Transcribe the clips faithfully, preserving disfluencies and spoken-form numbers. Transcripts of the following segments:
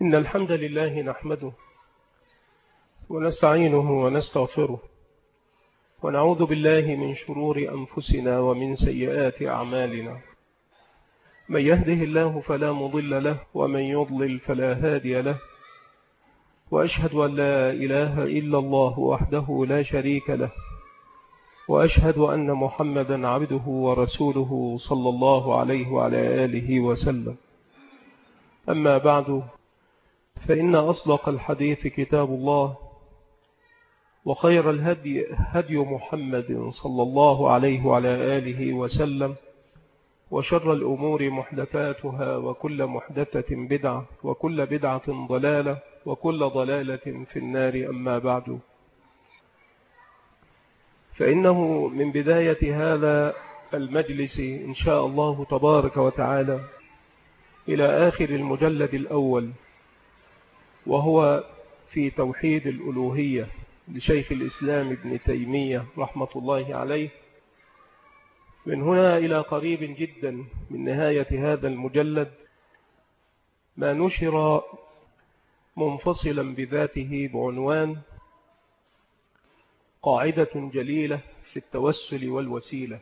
إن الحمد لله نحمده ونستعينه ونستغفره ونعوذ بالله من شرور أنفسنا ومن سيئات أعمالنا. من يهده الله فلا مضل له ومن يضلل فلا هادي له، وأشهد أن لا إله إلا الله وحده لا شريك له، وأشهد أن محمدا عبده ورسوله صلى الله عليه وعلى آله وسلم. أما بعد، فإن أصدق الحديث كتاب الله، وخير الهدي هدي محمد صلى الله عليه وعلى آله وسلم، وشر الأمور محدثاتها، وكل محدثة بدعة، وكل بدعة ضلالة، وكل ضلالة في النار. أما بعد، فإنه من بداية هذا المجلس إن شاء الله تبارك وتعالى إلى آخر المجلد الأول، وهو في توحيد الألوهية لشيخ الإسلام ابن تيمية رحمة الله عليه، من هنا إلى قريب جدا من نهاية هذا المجلد ما نشر منفصلا بذاته بعنوان قاعدة جليلة في التوسل والوسيلة.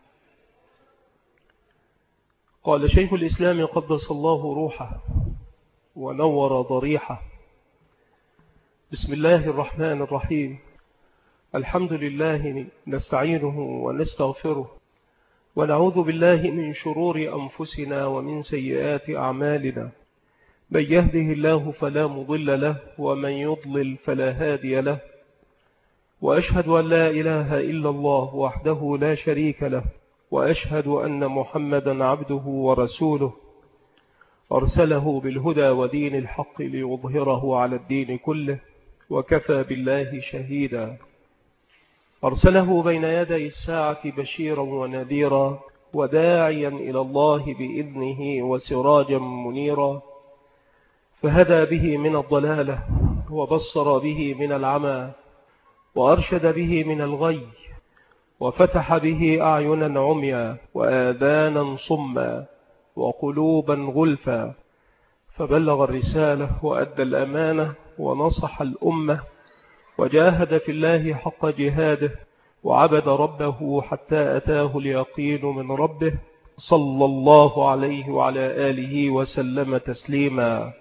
قال شيخ الإسلام قدس الله روحه ونور ضريحه: بسم الله الرحمن الرحيم. الحمد لله نستعينه ونستغفره ونعوذ بالله من شرور أنفسنا ومن سيئات أعمالنا. من يهده الله فلا مضل له ومن يضلل فلا هادي له، وأشهد أن لا إله إلا الله وحده لا شريك له، وأشهد أن محمدا عبده ورسوله أرسله بالهدى ودين الحق ليظهره على الدين كله، وكفى بالله شهيدا. أرسله بين يدي الساعة بشيرا ونذيرا، وداعيا إلى الله بإذنه وسراجا منيرا، فهدى به من الضلالة، وبصر به من العمى، وأرشد به من الغي، وفتح به أعينا عميا وآذانا صما وقلوبا غلفا، فبلغ الرسالة وأدى الأمانة ونصح الأمة، وجاهد في الله حق جهاده، وعبد ربه حتى أتاه اليقين من ربه، صلى الله عليه وعلى آله وسلم تسليما.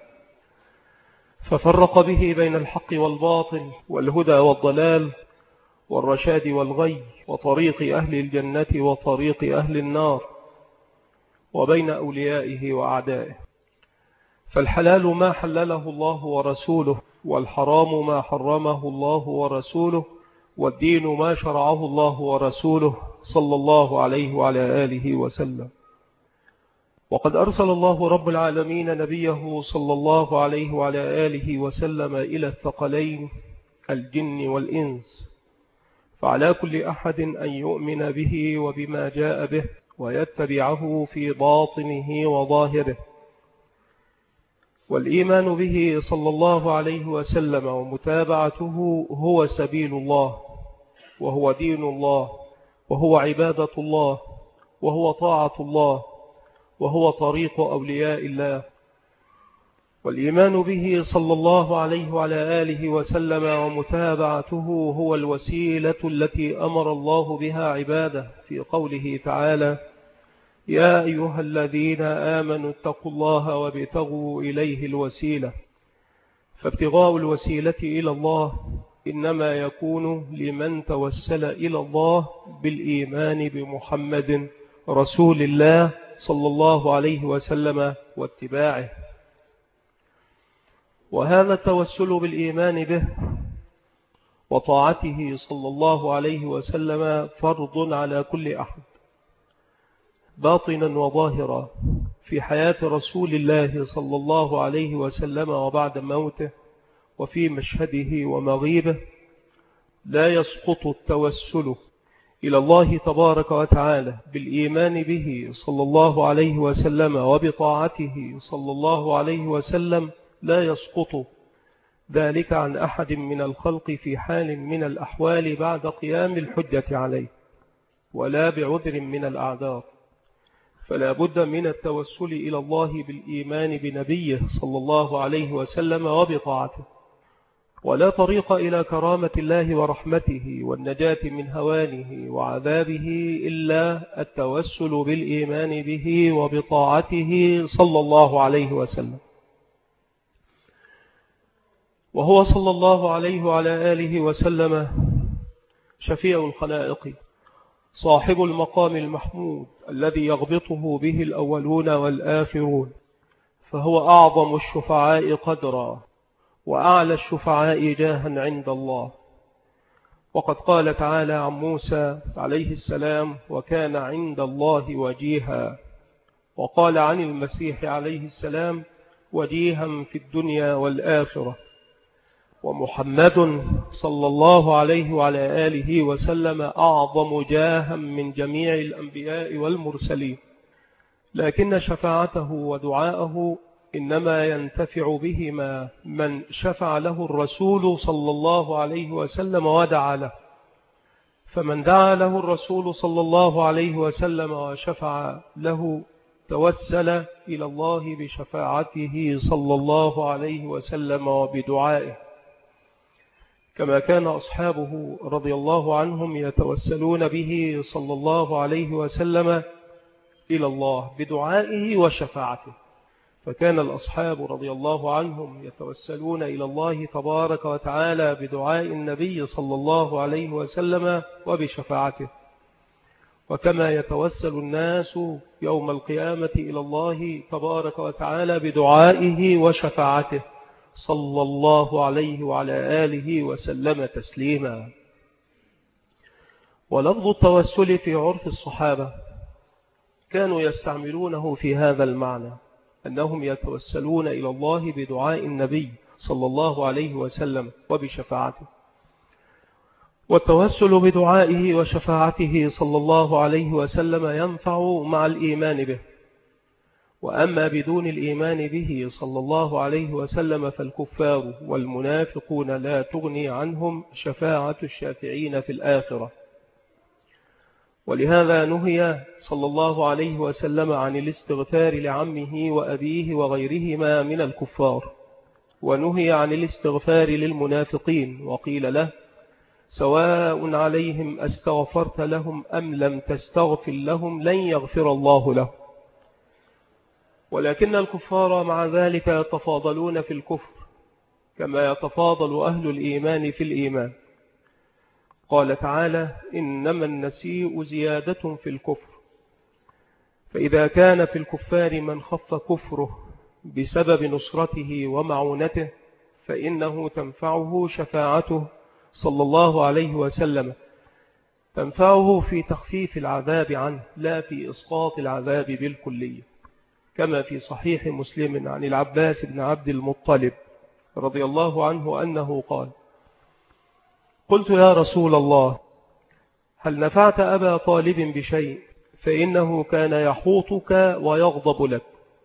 ففرق به بين الحق والباطل، والهدى والضلال، والرشاد والغي، وطريق أهل الجنة وطريق أهل النار، وبين أوليائه وأعدائه. فالحلال ما حلله الله ورسوله، والحرام ما حرمه الله ورسوله، والدين ما شرعه الله ورسوله صلى الله عليه وعلى آله وسلم. وقد أرسل الله رب العالمين نبيه صلى الله عليه وعلى آله وسلم إلى الثقلين الجن والإنس، فعلى كل أحد أن يؤمن به وبما جاء به، ويتبعه في باطنه وظاهره. والإيمان به صلى الله عليه وسلم ومتابعته هو سبيل الله، وهو دين الله، وهو عبادة الله، وهو طاعة الله، وهو طريق أولياء الله. والإيمان به صلى الله عليه وعلى آله وسلم ومتابعته هو الوسيلة التي أمر الله بها عباده في قوله تعالى: يا أيها الذين آمنوا اتقوا الله وابتغوا إليه الوسيلة. فابتغاء الوسيلة إلى الله إنما يكون لمن توسل إلى الله بالإيمان بمحمد رسول الله صلى الله عليه وسلم واتباعه. وهذا التوسل بالإيمان به وطاعته صلى الله عليه وسلم فرض على كل أحد، باطنا وظاهرا، في حياة رسول الله صلى الله عليه وسلم وبعد موته، وفي مشهده ومغيبه. لا يسقط التوسل إلى الله تبارك وتعالى بالإيمان به صلى الله عليه وسلم وبطاعته صلى الله عليه وسلم، لا يسقط ذلك عن أحد من الخلق في حال من الأحوال بعد قيام الحجة عليه، ولا بعذر من الأعذار. فلا بد من التوسل إلى الله بالإيمان بنبيه صلى الله عليه وسلم وبطاعته، ولا طريق إلى كرامة الله ورحمته والنجاة من هوانه وعذابه إلا التوسل بالإيمان به وبطاعته صلى الله عليه وسلم. وهو صلى الله عليه وعلى آله وسلم شفيع الخلائق، صاحب المقام المحمود الذي يغبطه به الأولون والآخرون، فهو أعظم الشفعاء قدرا وأعلى الشفعاء جاها عند الله. وقد قال تعالى عن موسى عليه السلام: وكان عند الله وجيها. وقال عن المسيح عليه السلام: وجيها في الدنيا والآخرة. ومحمد صلى الله عليه وعلى آله وسلم أعظم جاها من جميع الأنبياء والمرسلين، لكن شفاعته ودعاءه إنما ينتفع بهما من شفع له الرسول صلى الله عليه وسلم ودعا له. فمن دعا له الرسول صلى الله عليه وسلم وشفع له توسل إلى الله بشفاعته صلى الله عليه وسلم وبدعائه، كما كان أصحابه رضي الله عنهم يتوسلون به صلى الله عليه وسلم إلى الله بدعائه وشفاعته. فكان الأصحاب رضي الله عنهم يتوسلون إلى الله تبارك وتعالى بدعاء النبي صلى الله عليه وسلم وبشفاعته، وكما يتوسل الناس يوم القيامة إلى الله تبارك وتعالى بدعائه وشفاعته صلى الله عليه وعلى آله وسلم تسليما. ولفظ التوسل في عرف الصحابة كانوا يستعملونه في هذا المعنى، أنهم يتوسلون إلى الله بدعاء النبي صلى الله عليه وسلم وبشفاعته. والتوسل بدعائه وشفاعته صلى الله عليه وسلم ينفع مع الإيمان به، وأما بدون الإيمان به صلى الله عليه وسلم فالكفار والمنافقون لا تغني عنهم شفاعة الشافعين في الآخرة. ولهذا نهي صلى الله عليه وسلم عن الاستغفار لعمه وأبيه وغيرهما من الكفار، ونهي عن الاستغفار للمنافقين، وقيل له: سواء عليهم أستغفرت لهم أم لم تستغفر لهم لن يغفر الله لهم. ولكن الكفار مع ذلك يتفاضلون في الكفر كما يتفاضل أهل الإيمان في الإيمان. قال تعالى: إنما النسيء زيادة في الكفر. فإذا كان في الكفار من خف كفره بسبب نصرته ومعونته فإنه تنفعه شفاعته صلى الله عليه وسلم، تنفعه في تخفيف العذاب عنه لا في إسقاط العذاب بالكلية، كما في صحيح مسلم عن العباس بن عبد المطلب رضي الله عنه أنه قال: قلت يا رسول الله هل نفعت أبا طالب بشيء فإنه كان يحوطك ويغضب لك.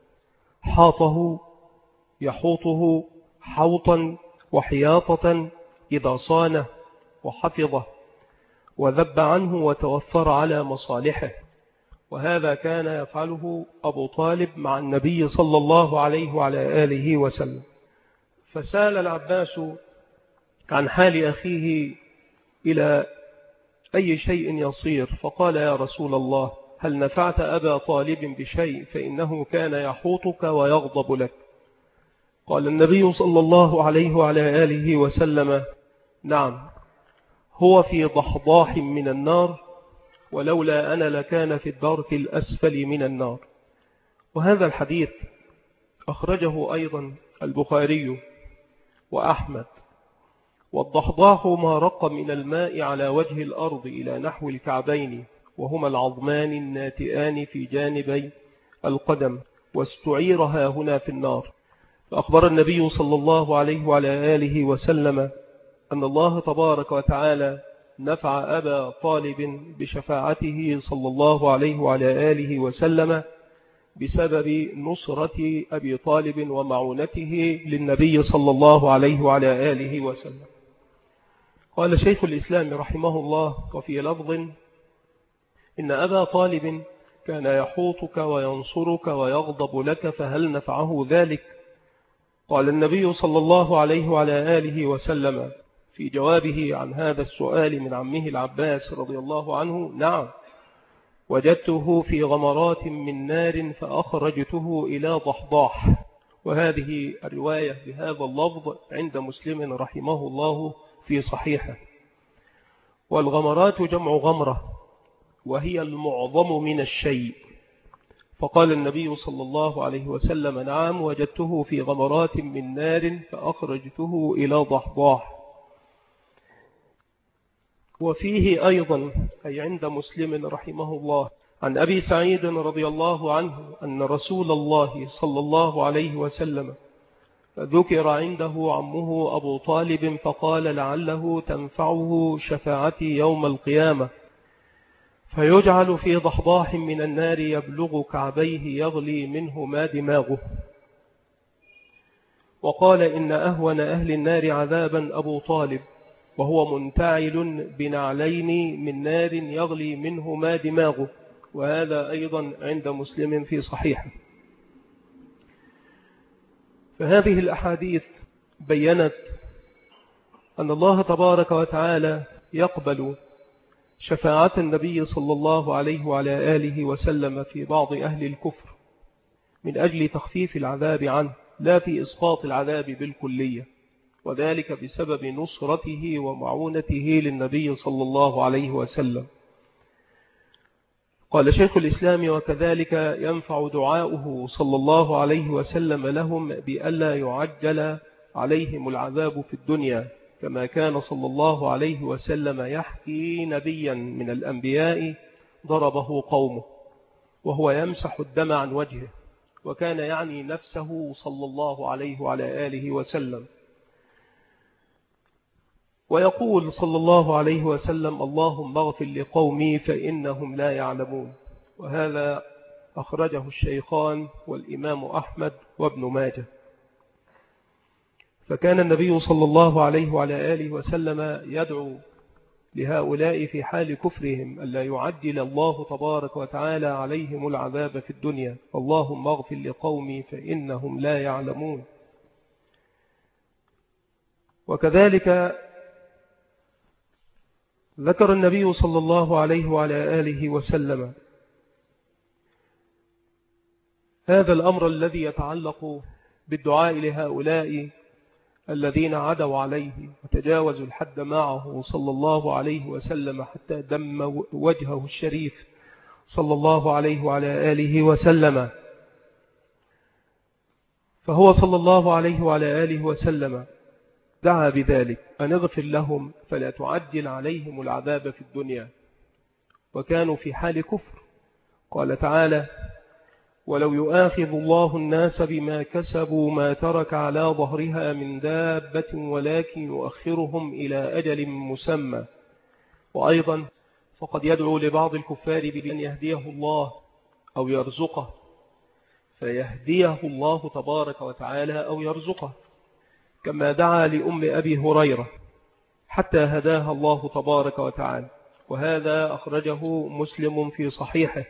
حاطه يحوطه حوطا وحياطة إذا صانه وحفظه وذب عنه وتوفر على مصالحه. وهذا كان يفعله أبو طالب مع النبي صلى الله عليه وعلى آله وسلم. فسأل العباس عن حال أخيه إلى أي شيء يصير، فقال: يا رسول الله هل نفعت أبا طالب بشيء فإنه كان يحوطك ويغضب لك. قال النبي صلى الله عليه وعلى آله وسلم: نعم، هو في ضحضاح من النار، ولولا أنا لكان في الدرك الأسفل من النار. وهذا الحديث أخرجه أيضا البخاري وأحمد. والضحضاح ما رق من الماء على وجه الأرض إلى نحو الكعبين، وهما العظمان الناتئان في جانبي القدم، واستعيرها هنا في النار. فأخبر النبي صلى الله عليه وعلى آله وسلم أن الله تبارك وتعالى نفع أبا طالب بشفاعته صلى الله عليه وعلى آله وسلم بسبب نصرة أبي طالب ومعونته للنبي صلى الله عليه وعلى آله وسلم. قال شيخ الإسلام رحمه الله: وفي لفظ إن أبا طالب كان يحوطك وينصرك ويغضب لك فهل نفعه ذلك؟ قال النبي صلى الله عليه وعلى آله وسلم في جوابه عن هذا السؤال من عمه العباس رضي الله عنه: نعم، وجدته في غمرات من نار فأخرجته إلى ضحضاح. وهذه الرواية بهذا اللفظ عند مسلم رحمه الله في صحيحه. والغمرات جمع غمرة، وهي المعظم من الشيء. فقال النبي صلى الله عليه وسلم: نعم، وجدته في غمرات من نار فأخرجته إلى ضحضاح. وفيه أيضا أي عند مسلم رحمه الله عن أبي سعيد رضي الله عنه أن رسول الله صلى الله عليه وسلم ذكر عنده عمه أبو طالب فقال: لعله تنفعه شفاعتي يوم القيامة، فيجعل في ضحضاح من النار يبلغ كعبيه يغلي منه ما دماغه. وقال: إن أهون أهل النار عذابا أبو طالب، وهو منتعل بنعلين من نار يغلي منه ما دماغه. وهذا أيضا عند مسلم في صحيحه. فهذه الأحاديث بيّنت أن الله تبارك وتعالى يقبل شفاعة النبي صلى الله عليه وعلى آله وسلم في بعض أهل الكفر من أجل تخفيف العذاب عنه، لا في إسقاط العذاب بالكلية، وذلك بسبب نصرته ومعونته للنبي صلى الله عليه وسلم. قال شيخ الإسلام: وكذلك ينفع دعاؤه صلى الله عليه وسلم لهم بألا يعجل عليهم العذاب في الدنيا، كما كان صلى الله عليه وسلم يحكي نبيا من الأنبياء ضربه قومه وهو يمسح الدم عن وجهه، وكان يعني نفسه صلى الله عليه وعلى آله وسلم. ويقول صلى الله عليه وسلم: اللهم اغفر لقومي فإنهم لا يعلمون. وهذا أخرجه الشيخان والإمام أحمد وابن ماجه. فكان النبي صلى الله عليه وعلى آله وسلم يدعو لهؤلاء في حال كفرهم ألا يعجل الله تبارك وتعالى عليهم العذاب في الدنيا: اللهم اغفر لقومي فإنهم لا يعلمون. وكذلك ذكر النبي صلى الله عليه وعلى آله وسلم هذا الأمر الذي يتعلق بالدعاء لهؤلاء الذين عدوا عليه وتجاوزوا الحد معه صلى الله عليه وسلم حتى دم وجهه الشريف صلى الله عليه وعلى آله وسلم. فهو صلى الله عليه وعلى آله وسلم دعا بذلك: أن اغفر لهم فلا تعجل عليهم العذاب في الدنيا، وكانوا في حال كفر. قال تعالى: ولو يؤاخذ الله الناس بما كسبوا ما ترك على ظهرها من دابة ولكن يؤخرهم إلى أجل مسمى. وأيضا فقد يدعو لبعض الكفار بأن يهديه الله أو يرزقه، فيهديه الله تبارك وتعالى أو يرزقه، كما دعا لأم أبي هريرة حتى هداها الله تبارك وتعالى. وهذا أخرجه مسلم في صحيحه.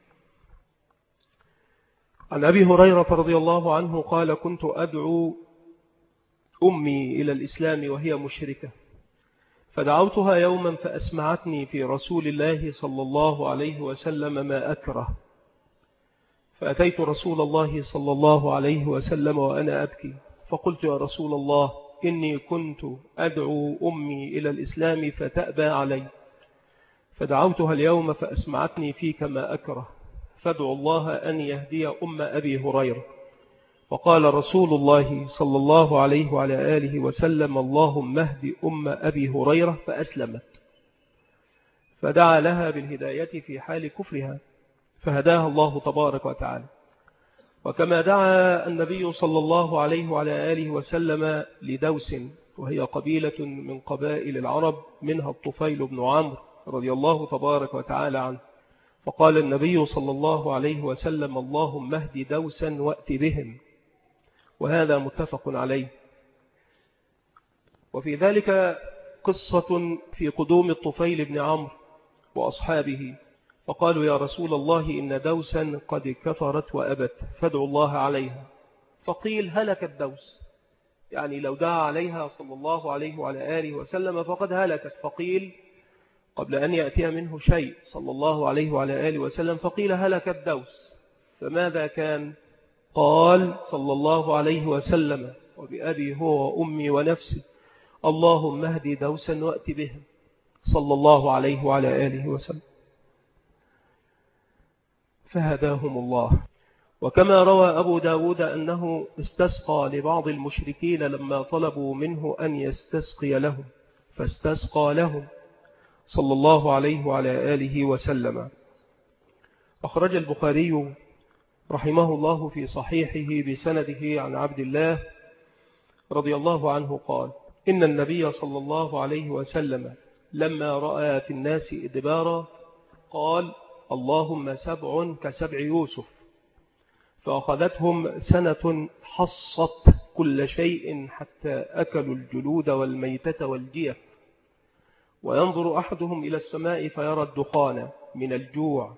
عن أبي هريرة رضي الله عنه قال: كنت أدعو أمي إلى الإسلام وهي مشركة، فدعوتها يوما فأسمعتني في رسول الله صلى الله عليه وسلم ما أكره، فأتيت رسول الله صلى الله عليه وسلم وأنا أبكي، فقلت: يا رسول الله، إني كنت أدعو أمي إلى الإسلام فتأبى علي، فدعوتها اليوم فأسمعتني فيك ما أكره، فادعوا الله أن يهدي أم أبي هريرة. فقال رسول الله صلى الله عليه وعلى آله وسلم: اللهم اهد أم أبي هريرة، فأسلمت. فدعا لها بالهداية في حال كفرها فهداها الله تبارك وتعالى. وكما دعا النبي صلى الله عليه وعلى آله وسلم لدوس، وهي قبيلة من قبائل العرب، منها الطفيل بن عمرو رضي الله تبارك وتعالى عنه، فقال النبي صلى الله عليه وسلم: اللهم اهد دوسا وأت بهم. وهذا متفق عليه. وفي ذلك قصة في قدوم الطفيل بن عمرو وأصحابه فقالوا يا رسول الله إن دوسا قد كفرت وأبت فادعوا الله عليها. فقيل هلكت دوس، يعني لو دعا عليها صلى الله عليه وعلى آله وسلم فقد هلكت. فقيل قبل أن يأتي منه شيء صلى الله عليه وعلى آله وسلم فقيل هلكت دوس، فماذا كان؟ قال صلى الله عليه وسلم وبأبي هو وأمي ونفسي اللهم اهدي دوسا وأت بهم صلى الله عليه وعلى آله وسلم، فهداهم الله. وكما روى أبو داود أنه استسقى لبعض المشركين لما طلبوا منه أن يستسقي لهم فاستسقى لهم صلى الله عليه وعلى آله وسلم. أخرج البخاري رحمه الله في صحيحه بسنده عن عبد الله رضي الله عنه قال إن النبي صلى الله عليه وسلم لما رأى في الناس إدبارا قال اللهم سبع كسبع يوسف، فأخذتهم سنة حصت كل شيء حتى أكلوا الجلود والميتة والجيف، وينظر أحدهم إلى السماء فيرى الدخان من الجوع.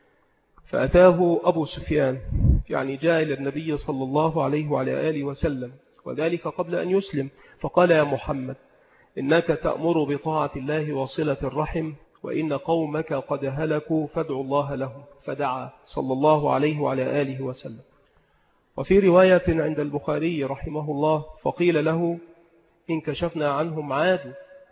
فأتاه أبو سفيان، يعني جاء إلى النبي صلى الله عليه وعلى آله وسلم وذلك قبل أن يسلم، فقال يا محمد إنك تأمر بطاعة الله وصلة الرحم وإن قومك قد هلكوا فادعوا الله لهم، فدعا صلى الله عليه وعلى آله وسلم. وفي رواية عند البخاري رحمه الله فقيل له إن كشفنا عنهم عادوا،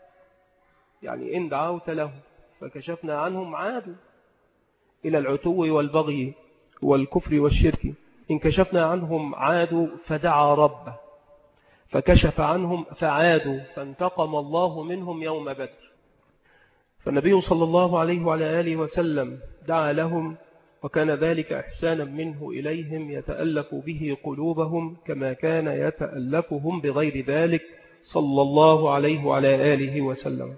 يعني إن دعوت له فكشفنا عنهم عادوا إلى العتو والبغي والكفر والشرك، إن كشفنا عنهم عادوا فدعا ربه فكشف عنهم فعادوا فانتقم الله منهم يوم بدر. فالنبي صلى الله عليه وعلى آله وسلم دعا لهم، وكان ذلك إحسانا منه إليهم يتألف به قلوبهم كما كان يتألفهم بغير ذلك صلى الله عليه وعلى آله وسلم.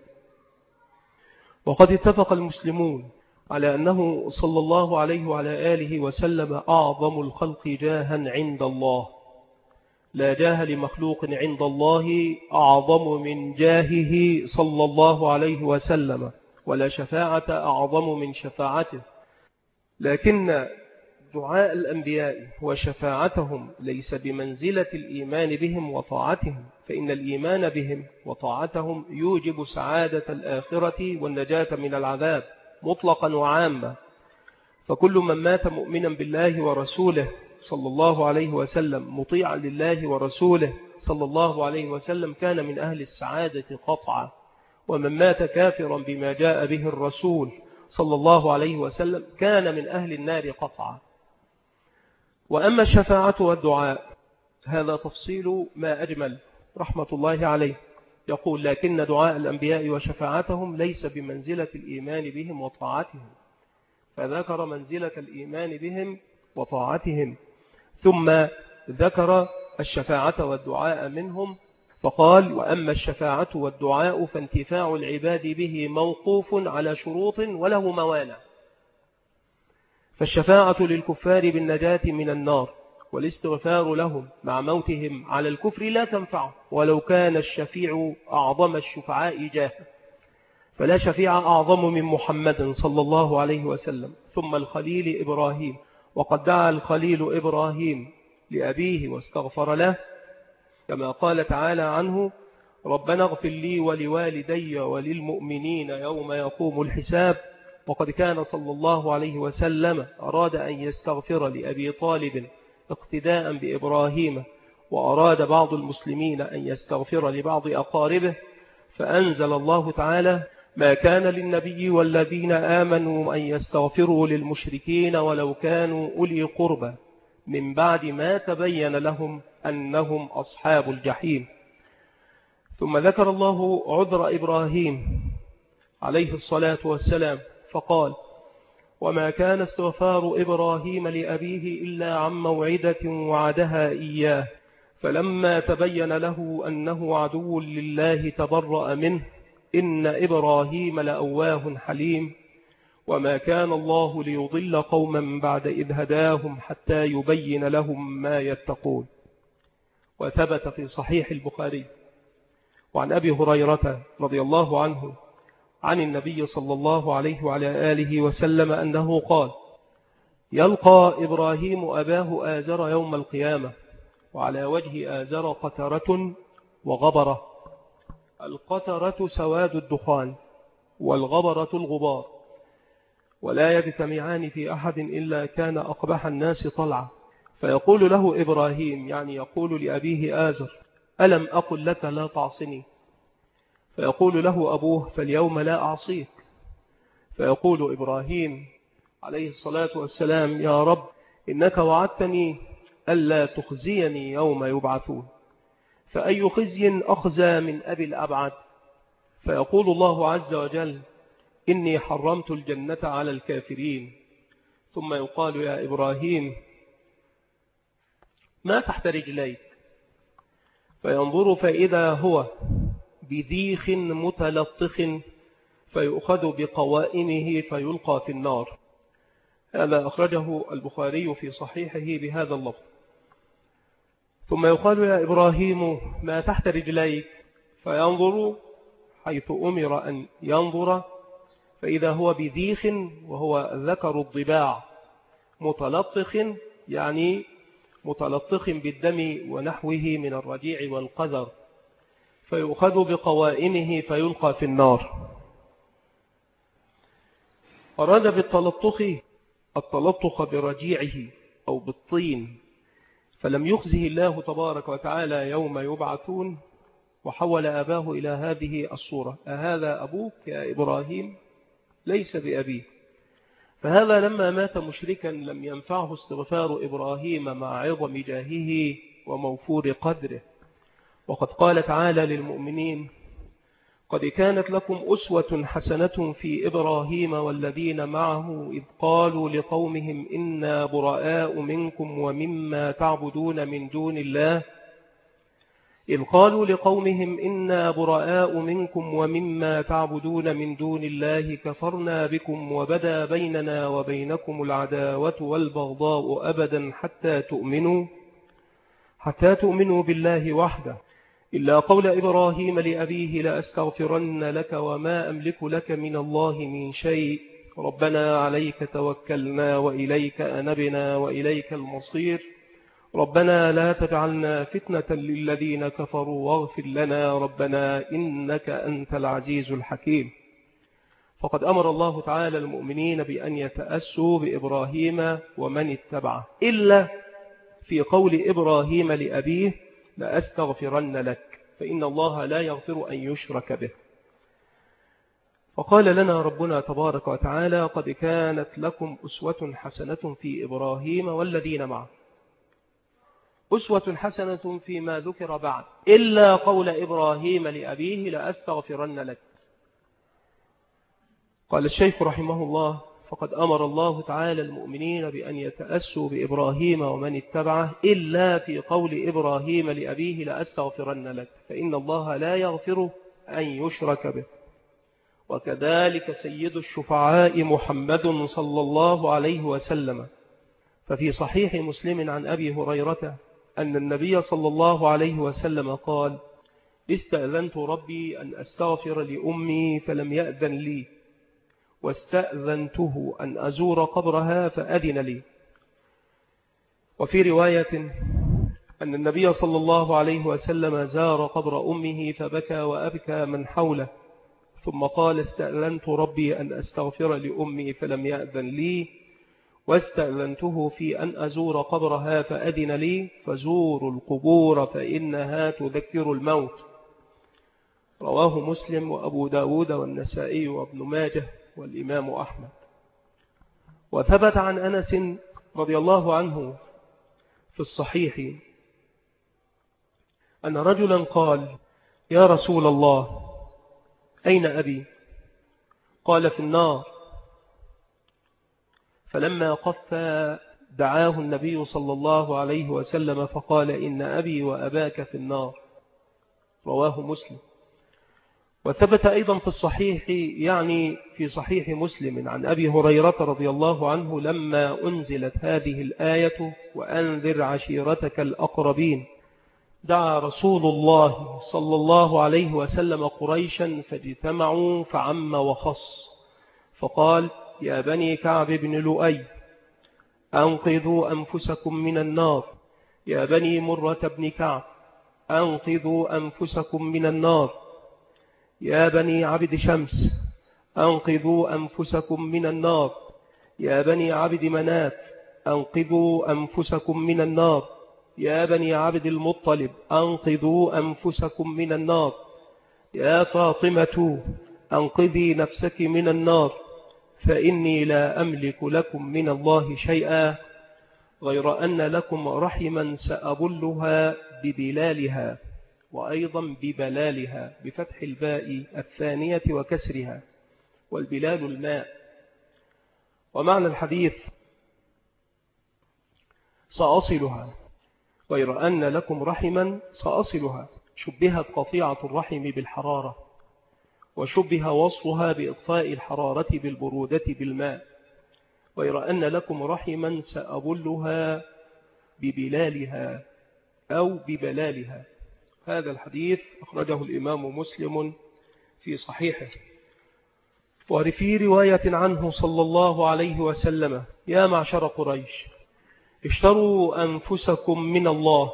وقد اتفق المسلمون على أنه صلى الله عليه وعلى آله وسلم أعظم الخلق جاها عند الله، لا جاه لمخلوق عند الله أعظم من جاهه صلى الله عليه وسلم، ولا شفاعة أعظم من شفاعته. لكن دعاء الأنبياء وشفاعتهم ليس بمنزلة الإيمان بهم وطاعتهم، فإن الإيمان بهم وطاعتهم يوجب سعادة الآخرة والنجاة من العذاب مطلقا وعاما. فكل من مات مؤمنا بالله ورسوله صلى الله عليه وسلم مطيعا لله ورسوله صلى الله عليه وسلم كان من أهل السعادة قطعا، ومن مات كافرا بما جاء به الرسول صلى الله عليه وسلم كان من أهل النار قطعا. وأما الشفاعة والدعاء هذا تفصيل ما أجمل رحمة الله عليه، يقول لكن دعاء الأنبياء وشفاعتهم ليس بمنزلة الإيمان بهم وطاعتهم، فذكر منزلة الإيمان بهم وطاعتهم، ثم ذكر الشفاعة والدعاء منهم فقال وأما الشفاعة والدعاء فانتفاع العباد به موقوف على شروط وله موانع. فالشفاعة للكفار بالنجاة من النار والاستغفار لهم مع موتهم على الكفر لا تنفع ولو كان الشفيع أعظم الشفعاء جاها، فلا شفيع أعظم من محمد صلى الله عليه وسلم. ثم الخليل إبراهيم، وقد دعا الخليل إبراهيم لأبيه واستغفر له كما قال تعالى عنه ربنا اغفر لي ولوالدي وللمؤمنين يوم يقوم الحساب. وقد كان صلى الله عليه وسلم أراد أن يستغفر لأبي طالب اقتداء بإبراهيم، وأراد بعض المسلمين أن يستغفر لبعض أقاربه، فأنزل الله تعالى ما كان للنبي والذين آمنوا أن يستغفروا للمشركين ولو كانوا أولي قربى من بعد ما تبين لهم أنهم أصحاب الجحيم. ثم ذكر الله عذر إبراهيم عليه الصلاة والسلام فقال وما كان استغفار إبراهيم لأبيه إلا عن موعدة وعدها إياه فلما تبين له أنه عدو لله تبرأ منه إن إبراهيم لأواه حليم وما كان الله ليضل قوما بعد إذ هداهم حتى يبين لهم ما يتقون. وثبت في صحيح البخاري وعن أبي هريرة رضي الله عنه عن النبي صلى الله عليه وعلى آله وسلم أنه قال: يلقى إبراهيم أباه آزر يوم القيامة، وعلى وجه آزر قترة وغبرة. القترة سواد الدخان، والغبرة الغبار، ولا يجتمعان في أحد إلا كان أقبح الناس طلعا. فيقول له إبراهيم، يعني يقول لأبيه آزر: ألم أقل لك لا تعصني؟ فيقول له أبوه: فاليوم لا أعصيك. فيقول إبراهيم عليه الصلاة والسلام: يا رب، إنك وعدتني ألا تخزيني يوم يبعثون، فأي خزي أخزى من أبي الأبعد؟ فيقول الله عز وجل: إني حرمت الجنة على الكافرين. ثم يقال: يا إبراهيم، ما تحت رجليك؟ فينظر فإذا هو بذيخ متلطخ، فيؤخذ بقوائمه فيلقى في النار. هذا أخرجه البخاري في صحيحه بهذا اللفظ. ثم يقال: يا إبراهيم، ما تحت رجليك؟ فينظر حيث أمر أن ينظر، فإذا هو بذيخ، وهو ذكر الضباع، متلطخ، يعني متلطخ بالدم ونحوه من الرجيع والقذر، فيؤخذ بقوائمه فيلقى في النار. أراد بالتلطخ التلطخ برجيعه أو بالطين، فلم يخزه الله تبارك وتعالى يوم يبعثون، وحول أباه إلى هذه الصورة: أهذا أبوك يا إبراهيم؟ ليس بأبيه. فهذا لما مات مشركا لم ينفعه استغفار إبراهيم مع عظم جاهه وموفور قدره. وقد قال تعالى للمؤمنين: قد كانت لكم أسوة حسنة في إبراهيم والذين معه إذ قالوا لقومهم إنا براء منكم ومما تعبدون من دون الله إذ قالوا لقومهم إنا براء منكم ومما تعبدون من دون الله كفرنا بكم وبدا بيننا وبينكم العداوة والبغضاء أبدا حتى تؤمنوا حتى تؤمنوا بالله وحده إلا قول إبراهيم لأبيه لأستغفرن لك وما أملك لك من الله من شيء ربنا عليك توكلنا وإليك أنبنا وإليك المصير ربنا لا تجعلنا فتنة للذين كفروا واغفر لنا ربنا إنك أنت العزيز الحكيم. فقد أمر الله تعالى المؤمنين بأن يتأسوا بإبراهيم ومن اتبعه، إلا في قول إبراهيم لأبيه لأستغفرن لك، فإن الله لا يغفر أن يشرك به. فقال لنا ربنا تبارك وتعالى: قد كانت لكم أسوة حسنة في إبراهيم والذين معه. أسوة حسنة فيما ذكر بعد، إلا قول إبراهيم لأبيه لأستغفرن لك. قال الشيخ رحمه الله: فقد أمر الله تعالى المؤمنين بأن يتأسوا بإبراهيم ومن اتبعه، إلا في قول إبراهيم لأبيه لأستغفرن لك، فإن الله لا يغفر أن يشرك به. وكذلك سيد الشفعاء محمد صلى الله عليه وسلم، ففي صحيح مسلم عن أبي هريرة أن النبي صلى الله عليه وسلم قال: استأذنت ربي أن أستغفر لأمي فلم يأذن لي، واستأذنته أن أزور قبرها فأذن لي. وفي رواية أن النبي صلى الله عليه وسلم زار قبر أمه فبكى وأبكى من حوله، ثم قال: استأذنت ربي أن أستغفر لأمي فلم يأذن لي، واستأذنته في أن أزور قبرها فأذن لي، فزوروا القبور فإنها تذكر الموت. رواه مسلم وأبو داود والنسائي وابن ماجه والإمام أحمد. وثبت عن أنس رضي الله عنه في الصحيح أن رجلا قال: يا رسول الله، أين أبي؟ قال: في النار. فلما قف دعاه النبي صلى الله عليه وسلم فقال: إن أبي وأباك في النار. رواه مسلم. وثبت أيضا في الصحيح، يعني في صحيح مسلم، عن أبي هريرة رضي الله عنه لما أنزلت هذه الآية: وأنذر عشيرتك الأقربين، دعا رسول الله صلى الله عليه وسلم قريشا فاجتمعوا فعم وخص، فقال: يا بني كعب بن لؤي، أنقذوا أنفسكم من النار. يا بني مرة بن كعب، أنقذوا أنفسكم من النار. يا بني عبد شمس، أنقذوا أنفسكم من النار. يا بني عبد مناف، أنقذوا أنفسكم من النار. يا بني عبد المطلب، أنقذوا أنفسكم من النار. يا فاطمة، أنقذي نفسك من النار، فإني لا أملك لكم من الله شيئا غير أن لكم رحما سأبلها ببلالها، وأيضا ببلالها بفتح الباء الثانية وكسرها، والبلال الماء. ومعنى الحديث: سأصلها غير أن لكم رحما سأصلها. شبهت قطيعة الرحم بالحرارة، وشبه وصفها بإطفاء الحرارة بالبرودة بالماء. غير أن لكم رحما سأبلها ببلالها أو ببلالها. هذا الحديث أخرجه الإمام مسلم في صحيحه. وفي رواية عنه صلى الله عليه وسلم: يا معشر قريش، اشتروا أنفسكم من الله،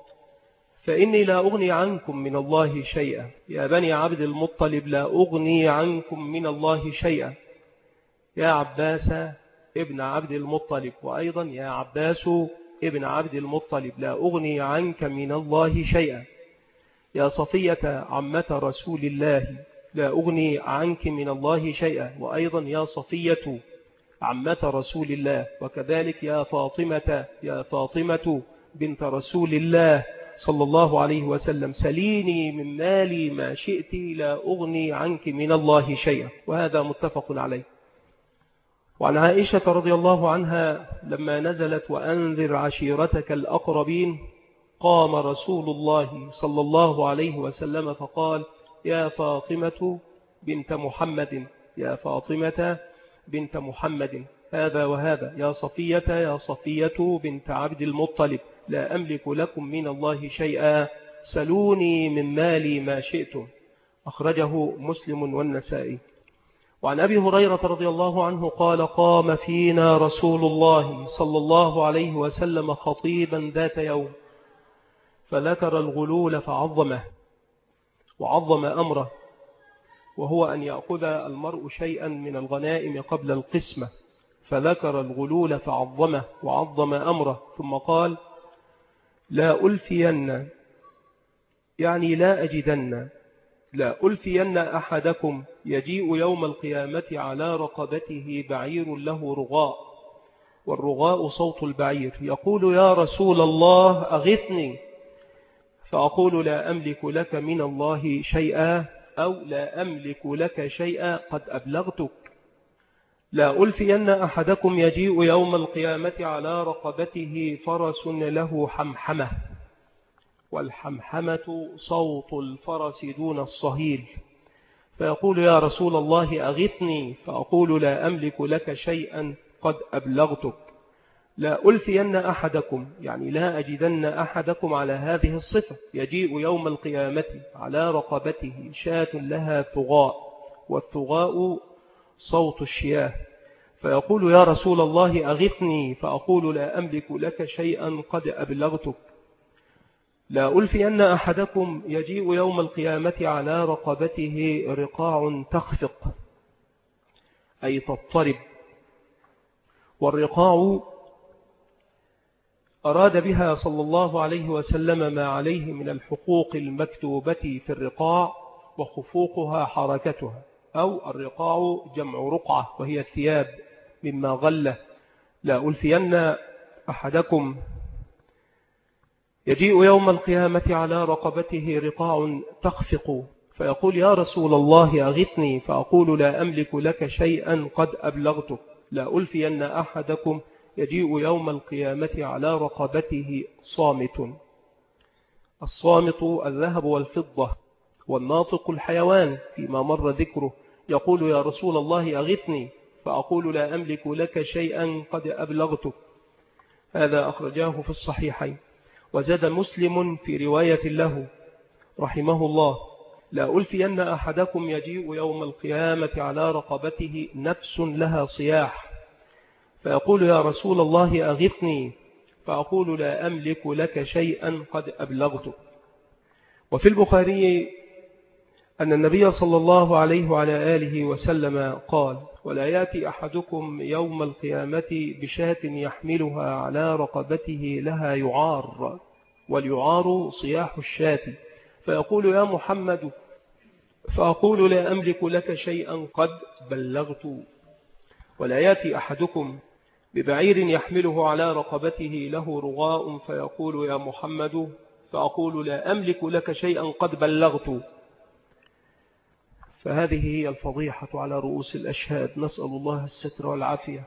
فإني لا أغني عنكم من الله شيئا. يا بني عبد المطلب، لا أغني عنكم من الله شيئا. يا عباس ابن عبد المطلب، وأيضا يا عباس ابن عبد المطلب، لا أغني عنك من الله شيئا. يا صفية عمة رسول الله، لا أغني عنك من الله شيئا. وأيضا يا صفية عمة رسول الله. وكذلك يا فاطمة، يا فاطمة بنت رسول الله صلى الله عليه وسلم، سليني من مالي ما شئت، لا أغني عنك من الله شيئا. وهذا متفق عليه. وعن عائشة رضي الله عنها لما نزلت: وأنذر عشيرتك الأقربين، قام رسول الله صلى الله عليه وسلم فقال: يا فاطمة بنت محمد، يا فاطمة بنت محمد، هذا وهذا. يا صفية، يا صفية بنت عبد المطلب، لا أملك لكم من الله شيئا، سلوني من مالي ما شئتم. أخرجه مسلم والنسائي. وعن أبي هريرة رضي الله عنه قال: قام فينا رسول الله صلى الله عليه وسلم خطيبا ذات يوم، فذكر الغلول فعظمه، وعظم أمره، وهو أن يأخذ المرء شيئا من الغنائم قبل القسمة. فذكر الغلول فعظمه وعظم أمره، ثم قال: لا ألفين، يعني لا أجدن، لا ألفين أحدكم يجيء يوم القيامة على رقبته بعير له رغاء، والرغاء صوت البعير، يقول: يا رسول الله أغثني، فأقول: لا أملك لك من الله شيئا، أو لا أملك لك شيئا قد أبلغتك. لا ألفين أحدكم يجيء يوم القيامة على رقبته فرس له حمحمة، والحمحمة صوت الفرس دون الصهيل، فيقول: يا رسول الله أغثني، فأقول: لا أملك لك شيئا قد أبلغتك. لا ألفين أحدكم، يعني لا أجدن أحدكم على هذه الصفة، يجيء يوم القيامة على رقبته شاة لها ثغاء، والثغاء صوت الشياه، فيقول: يا رسول الله أغثني، فأقول: لا أملك لك شيئا قد أبلغتك. لا ألفين أحدكم يجيء يوم القيامة على رقبته رقاع تخفق، أي تضطرب. والرقاع أراد بها صلى الله عليه وسلم ما عليه من الحقوق المكتوبة في الرقاع، وخفوقها حركتها، أو الرقاع جمع رقعة، وهي الثياب مما غله. لا ألفين أحدكم يجيء يوم القيامة على رقبته رقاع تخفق، فيقول: يا رسول الله أغثني، فأقول: لا أملك لك شيئا قد أبلغتك. لا ألفين أحدكم يجيء يوم القيامة على رقبته صامت. الصامت الذهب والفضة، والناطق الحيوان فيما مر ذكره، يقول: يا رسول الله أغثني، فأقول: لا أملك لك شيئا قد أبلغتك. هذا أخرجاه في الصحيحين. وزاد مسلم في رواية له رحمه الله: لا ألفين أحدكم يجيء يوم القيامة على رقبته نفس لها صياح، فيقول: يا رسول الله أغثني، فأقول: لا أملك لك شيئا قد أبلغت. وفي البخاري أن النبي صلى الله عليه وعلى آله وسلم قال: ولا يأتي أحدكم يوم القيامة بشاة يحملها على رقبته لها يعار، واليعار صياح الشاة، فيقول: يا محمد، فأقول: لا أملك لك شيئا قد بلغت. ولا يأتي أحدكم ببعير يحمله على رقبته له رغاء، فيقول: يا محمد، فأقول: لا أملك لك شيئا قد بلغت. فهذه هي الفضيحة على رؤوس الأشهاد، نسأل الله الستر والعافية.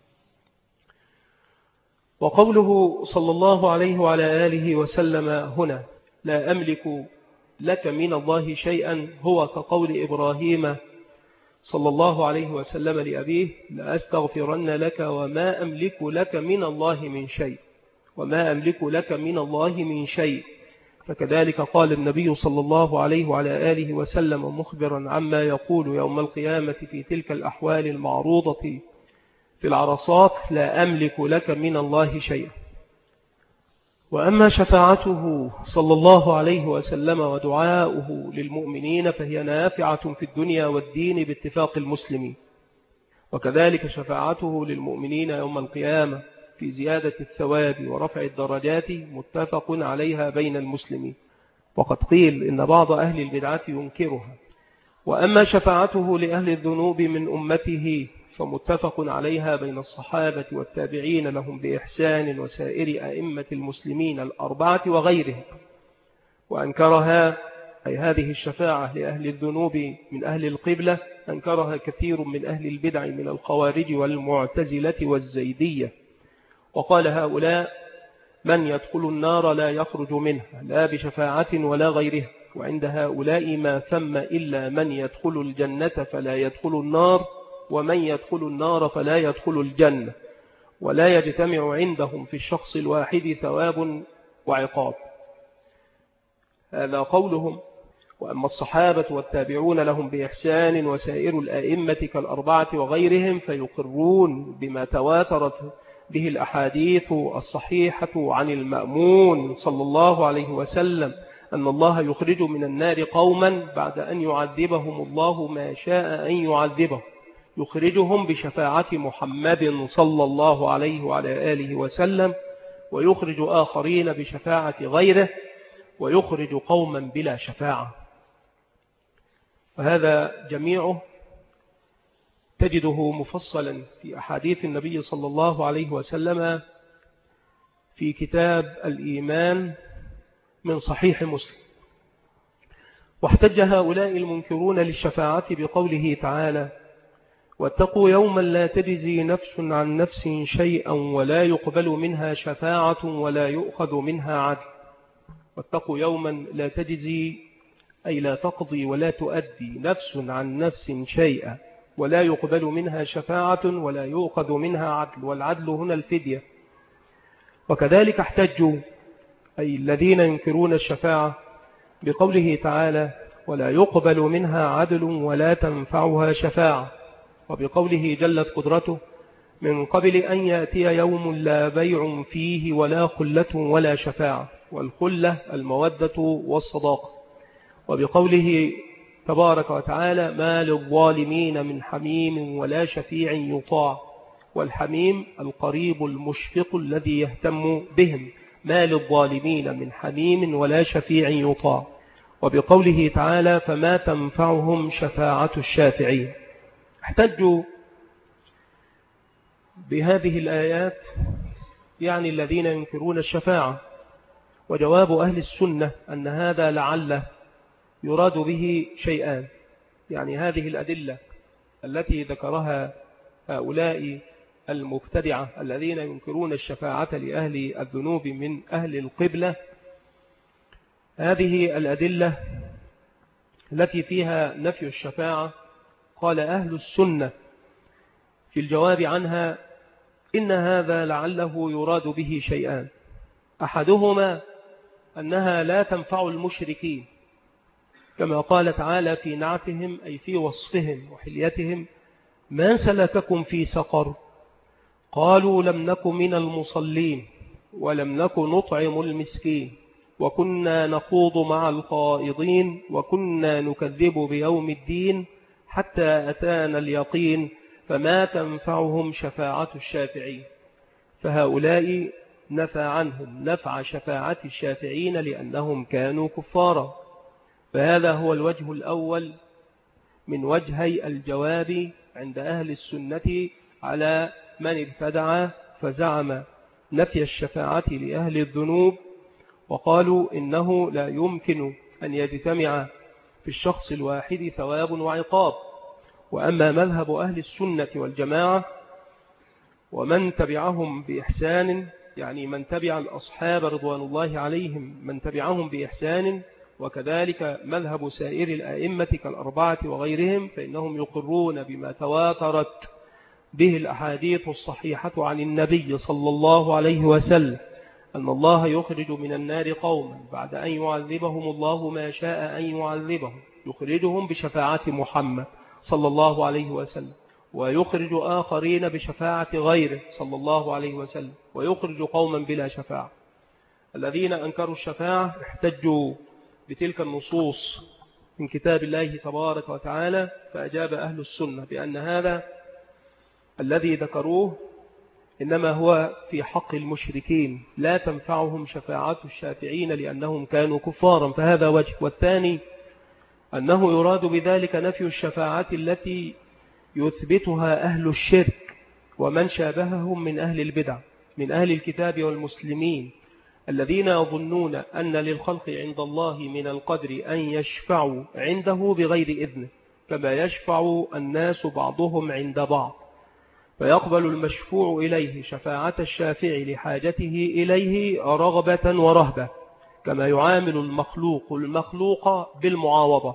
وقوله صلى الله عليه وعلى آله وسلم هنا: لا أملك لك من الله شيئا، هو كقول إبراهيم صلى الله عليه وسلم لأبيه: لأستغفرن لك وما أملك لك من الله من شيء، وما أملك لك من الله من شيء. فكذلك قال النبي صلى الله عليه وعلى آله وسلم مخبرا عما يقول يوم القيامة في تلك الأحوال المعروضة في العرصات: لا أملك لك من الله شيئا. وأما شفاعته صلى الله عليه وسلم ودعاؤه للمؤمنين فهي نافعة في الدنيا والدين باتفاق المسلمين، وكذلك شفاعته للمؤمنين يوم القيامة في زيادة الثواب ورفع الدرجات متفق عليها بين المسلمين، وقد قيل إن بعض أهل البدعة ينكرها. وأما شفاعته لأهل الذنوب من أمته فمتفق عليها بين الصحابة والتابعين لهم بإحسان وسائر أئمة المسلمين الأربعة وغيرهم. وأنكرها، أي هذه الشفاعة لأهل الذنوب من أهل القبلة، أنكرها كثير من أهل البدع من الخوارج والمعتزلة والزيدية، وقال هؤلاء: من يدخل النار لا يخرج منها لا بشفاعة ولا غيرها، وعند هؤلاء ما ثم إلا من يدخل الجنة فلا يدخل النار، ومن يدخل النار فلا يدخل الجنة، ولا يجتمع عندهم في الشخص الواحد ثواب وعقاب. هذا قولهم. وأما الصحابة والتابعون لهم بإحسان وسائر الأئمة كالأربعة وغيرهم فيقرون بما تواترت به الأحاديث الصحيحة عن المأمون صلى الله عليه وسلم أن الله يخرج من النار قوما بعد أن يعذبهم الله ما شاء أن يعذبهم، يخرجهم بشفاعة محمد صلى الله عليه وعلى آله وسلم، ويخرج آخرين بشفاعة غيره، ويخرج قوما بلا شفاعة. وهذا جميعه تجده مفصلا في أحاديث النبي صلى الله عليه وسلم في كتاب الإيمان من صحيح مسلم. واحتج هؤلاء المنكرون للشفاعة بقوله تعالى: واتقوا يوما لا تجزي نفس عن نفس شيئا ولا يقبل منها شفاعة ولا يؤخذ منها عدل. واتقوا يوما لا تجزي، أي لا تقضي ولا تؤدي نفس عن نفس شيئا ولا يقبل منها شفاعة ولا يؤخذ منها عدل، والعدل هنا الفدية. وكذلك احتجوا، أي الذين ينكرون الشفاعة، بقوله تعالى: ولا يقبل منها عدل ولا تنفعها شفاعة، وبقوله جلت قدرته: من قبل أن يأتي يوم لا بيع فيه ولا خلة ولا شفاعة، والخلة المودة والصداقة. وبقوله تبارك وتعالى: ما للظالمين من حميم ولا شفيع يطاع، والحميم القريب المشفق الذي يهتم بهم، ما للظالمين من حميم ولا شفيع يطاع. وبقوله تعالى: فما تنفعهم شفاعة الشافعين. احتجوا بهذه الآيات يعني الذين ينكرون الشفاعة. وجواب أهل السنة أن هذا لعل يراد به شيئان، يعني هذه الأدلة التي ذكرها هؤلاء المبتدعة الذين ينكرون الشفاعة لأهل الذنوب من أهل القبلة، هذه الأدلة التي فيها نفي الشفاعة، قال أهل السنة في الجواب عنها: إن هذا لعله يراد به شيئان، أحدهما أنها لا تنفع المشركين، كما قال تعالى في نعتهم أي في وصفهم وحليتهم: ما سلككم في سقر؟ قالوا لم نك من المصلين ولم نك نطعم المسكين وكنا نخوض مع الخائضين وكنا نكذب بيوم الدين حتى أتانا اليقين فما تنفعهم شفاعة الشافعين. فهؤلاء نفى عنهم نفع شفاعة الشافعين لأنهم كانوا كفارا. فهذا هو الوجه الأول من وجهي الجواب عند أهل السنة على من ابتدع فزعم نفي الشفاعة لأهل الذنوب، وقالوا إنه لا يمكن أن يجتمع في الشخص الواحد ثواب وعقاب. وأما مذهب أهل السنة والجماعة ومن تبعهم بإحسان، يعني من تبع الأصحاب رضوان الله عليهم من تبعهم بإحسان، وكذلك مذهب سائر الأئمة كالأربعة وغيرهم، فإنهم يقرون بما تواترت به الأحاديث الصحيحة عن النبي صلى الله عليه وسلم أن الله يخرج من النار قوما بعد أن يعذبهم الله ما شاء أن يعذبهم، يخرجهم بشفاعة محمد صلى الله عليه وسلم، ويخرج آخرين بشفاعة غيره صلى الله عليه وسلم، ويخرج قوما بلا شفاعة. الذين أنكروا الشفاعة احتجوا بتلك النصوص من كتاب الله تبارك وتعالى، فأجاب أهل السنة بأن هذا الذي ذكروه إنما هو في حق المشركين، لا تنفعهم شفاعة الشافعين لأنهم كانوا كفارا، فهذا وجه. والثاني أنه يراد بذلك نفي الشفاعة التي يثبتها أهل الشرك ومن شابههم من أهل البدع من أهل الكتاب والمسلمين الذين يظنون أن للخلق عند الله من القدر أن يشفعوا عنده بغير إذنه، كما يشفع الناس بعضهم عند بعض، فيقبل المشفوع إليه شفاعة الشافع لحاجته إليه رغبة ورهبة، كما يعامل المخلوق المخلوق بالمعاوضة.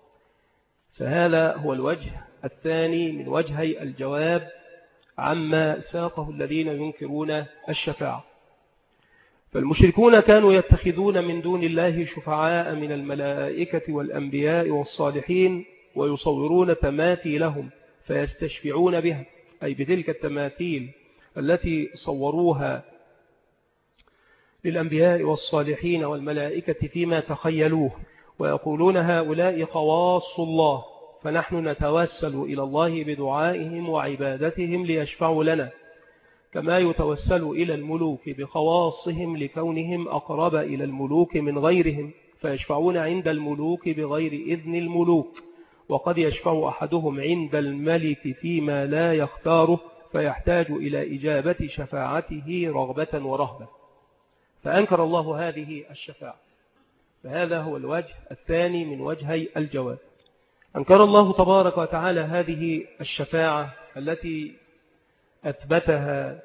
فهذا هو الوجه الثاني من وجهي الجواب عما ساقه الذين ينكرون الشفاعة. فالمشركون كانوا يتخذون من دون الله شفعاء من الملائكة والأنبياء والصالحين، ويصورون تماثيلهم فيستشفعون بها، أي بتلك التماثيل التي صوروها للأنبياء والصالحين والملائكة فيما تخيلوه، ويقولون هؤلاء خواص الله، فنحن نتوسل إلى الله بدعائهم وعبادتهم ليشفعوا لنا، كما يتوسل إلى الملوك بخواصهم لكونهم أقرب إلى الملوك من غيرهم، فيشفعون عند الملوك بغير إذن الملوك. وقد يشفع أحدهم عند الملك فيما لا يختاره، فيحتاج إلى إجابة شفاعته رغبة ورهبة. فأنكر الله هذه الشفاعة، فهذا هو الوجه الثاني من وجهي الجواب. أنكر الله تبارك وتعالى هذه الشفاعة التي أثبتها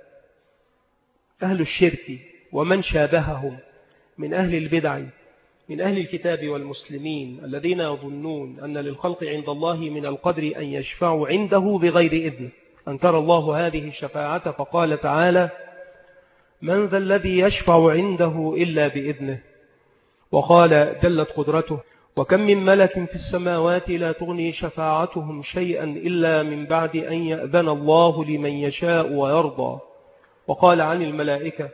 أهل الشرك ومن شابههم من أهل البدع من أهل الكتاب والمسلمين الذين يظنون أن للخلق عند الله من القدر أن يشفعوا عنده بغير إذنه. أنكر الله هذه الشفاعة فقال تعالى: من ذا الذي يشفع عنده إلا بإذنه. وقال جلت قدرته: وكم من ملك في السماوات لا تغني شفاعتهم شيئا إلا من بعد أن يأذن الله لمن يشاء ويرضى. وقال عن الملائكة: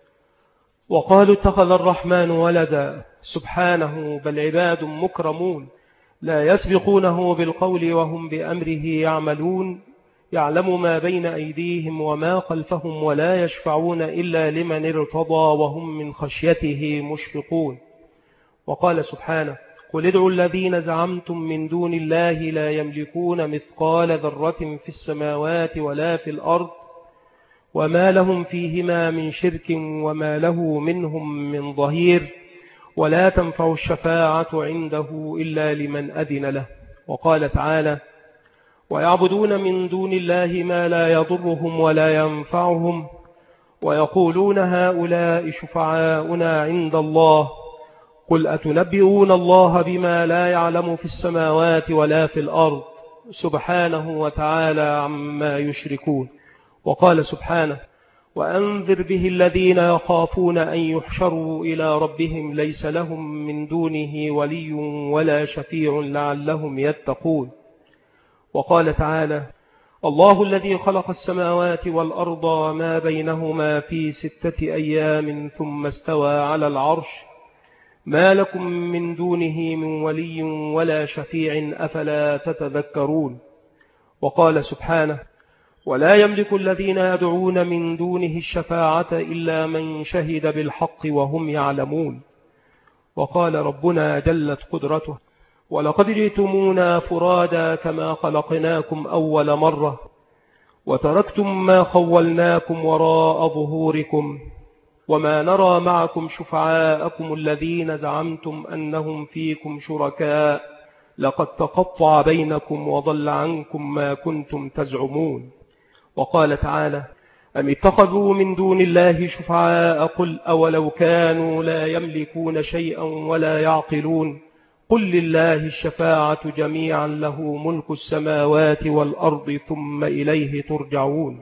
وقالوا اتخذ الرحمن ولدا سبحانه بل عباد مكرمون لا يسبقونه بالقول وهم بأمره يعملون يعلم ما بين أيديهم وما خلفهم ولا يشفعون إلا لمن ارتضى وهم من خشيته مشفقون. وقال سبحانه: قل ادعوا الذين زعمتم من دون الله لا يملكون مثقال ذرة في السماوات ولا في الأرض وما لهم فيهما من شرك وما له منهم من ظهير ولا تنفع الشفاعة عنده إلا لمن أذن له. وقال تعالى: ويعبدون من دون الله ما لا يضرهم ولا ينفعهم ويقولون هؤلاء شفعاؤنا عند الله قل أتنبئون الله بما لا يعلم في السماوات ولا في الأرض سبحانه وتعالى عما يشركون. وقال سبحانه: وأنذر به الذين يخافون أن يحشروا إلى ربهم ليس لهم من دونه ولي ولا شفيع لعلهم يتقون. وقال تعالى: الله الذي خلق السماوات والأرض ما بينهما في ستة أيام ثم استوى على العرش ما لكم من دونه من ولي ولا شفيع أفلا تتذكرون. وقال سبحانه: ولا يملك الذين يدعون من دونه الشفاعة إلا من شهد بالحق وهم يعلمون. وقال ربنا جلت قدرته: ولقد جئتمونا فرادا كما خلقناكم أول مرة وتركتم ما خولناكم وراء ظهوركم وما نرى معكم شفعاءكم الذين زعمتم أنهم فيكم شركاء لقد تقطع بينكم وضل عنكم ما كنتم تزعمون. وقال تعالى: أم اتخذوا من دون الله شفعاء قل أولو كانوا لا يملكون شيئا ولا يعقلون قل لله الشفاعة جميعا له ملك السماوات والأرض ثم إليه ترجعون.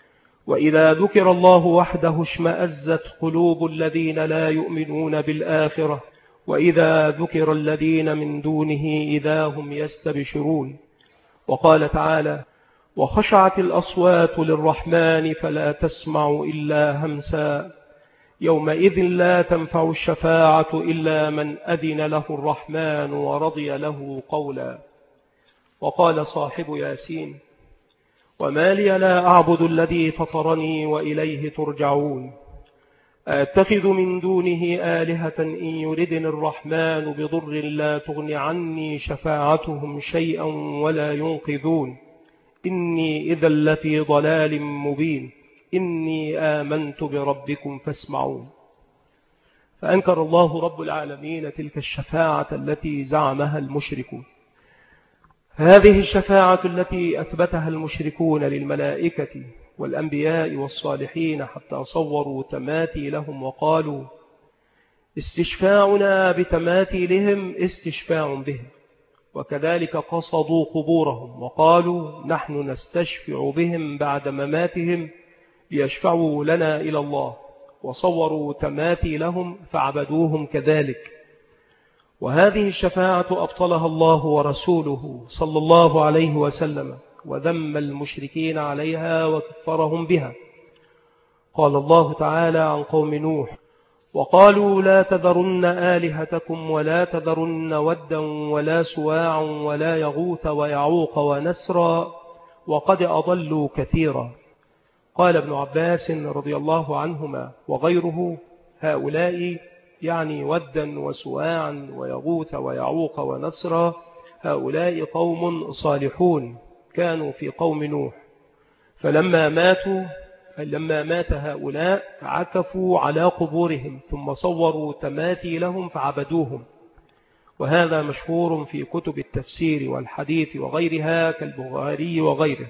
وإذا ذكر الله وحده اشمأزت قلوب الذين لا يؤمنون بالآخرة وإذا ذكر الذين من دونه إذا هم يستبشرون. وقال تعالى: وخشعت الأصوات للرحمن فلا تسمع إلا همسا يومئذ لا تنفع الشفاعة إلا من أذن له الرحمن ورضي له قولا. وقال صاحب ياسين: وما لي لا أعبد الذي فطرني وإليه ترجعون أتخذ من دونه آلهة إن يردني الرحمن بضر لا تغن عني شفاعتهم شيئا ولا ينقذون إني إذا لفي ضلال مبين إني آمنت بربكم فاسمعون. فأنكر الله رب العالمين تلك الشفاعة التي زعمها المشركون. هذه الشفاعة التي أثبتها المشركون للملائكة والأنبياء والصالحين حتى صوروا تماثي لهم وقالوا: استشفاعنا بتماثي لهم استشفاع بهم. وكذلك قصدوا قبورهم وقالوا: نحن نستشفع بهم بعد مماتهم ليشفعوا لنا إلى الله، وصوروا تماثي لهم فعبدوهم كذلك. وهذه الشفاعة أبطلها الله ورسوله صلى الله عليه وسلم وذم المشركين عليها وكفرهم بها. قال الله تعالى عن قوم نوح: وقالوا لا تذرن آلهتكم ولا تذرن ودا ولا سواعا ولا يغوث ويعوق ونسرا وقد أضلوا كثيرا. قال ابن عباس رضي الله عنهما وغيره: هؤلاء يعني ودا وسواعا ويغوث ويعوق ونسرا هؤلاء قوم صالحون كانوا في قوم نوح، فلما ماتوا فلما مات هؤلاء عكفوا على قبورهم ثم صوروا تماثي لهم فعبدوهم. وهذا مشهور في كتب التفسير والحديث وغيرها كالبخاري وغيره.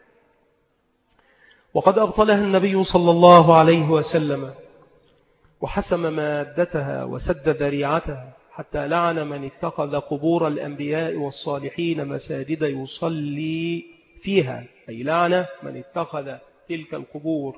وقد أبطلها النبي صلى الله عليه وسلم وحسم مادتها وسد ذريعتها حتى لعن من اتخذ قبور الأنبياء والصالحين مساجد يصلي فيها، أي لعن من اتخذ تلك القبور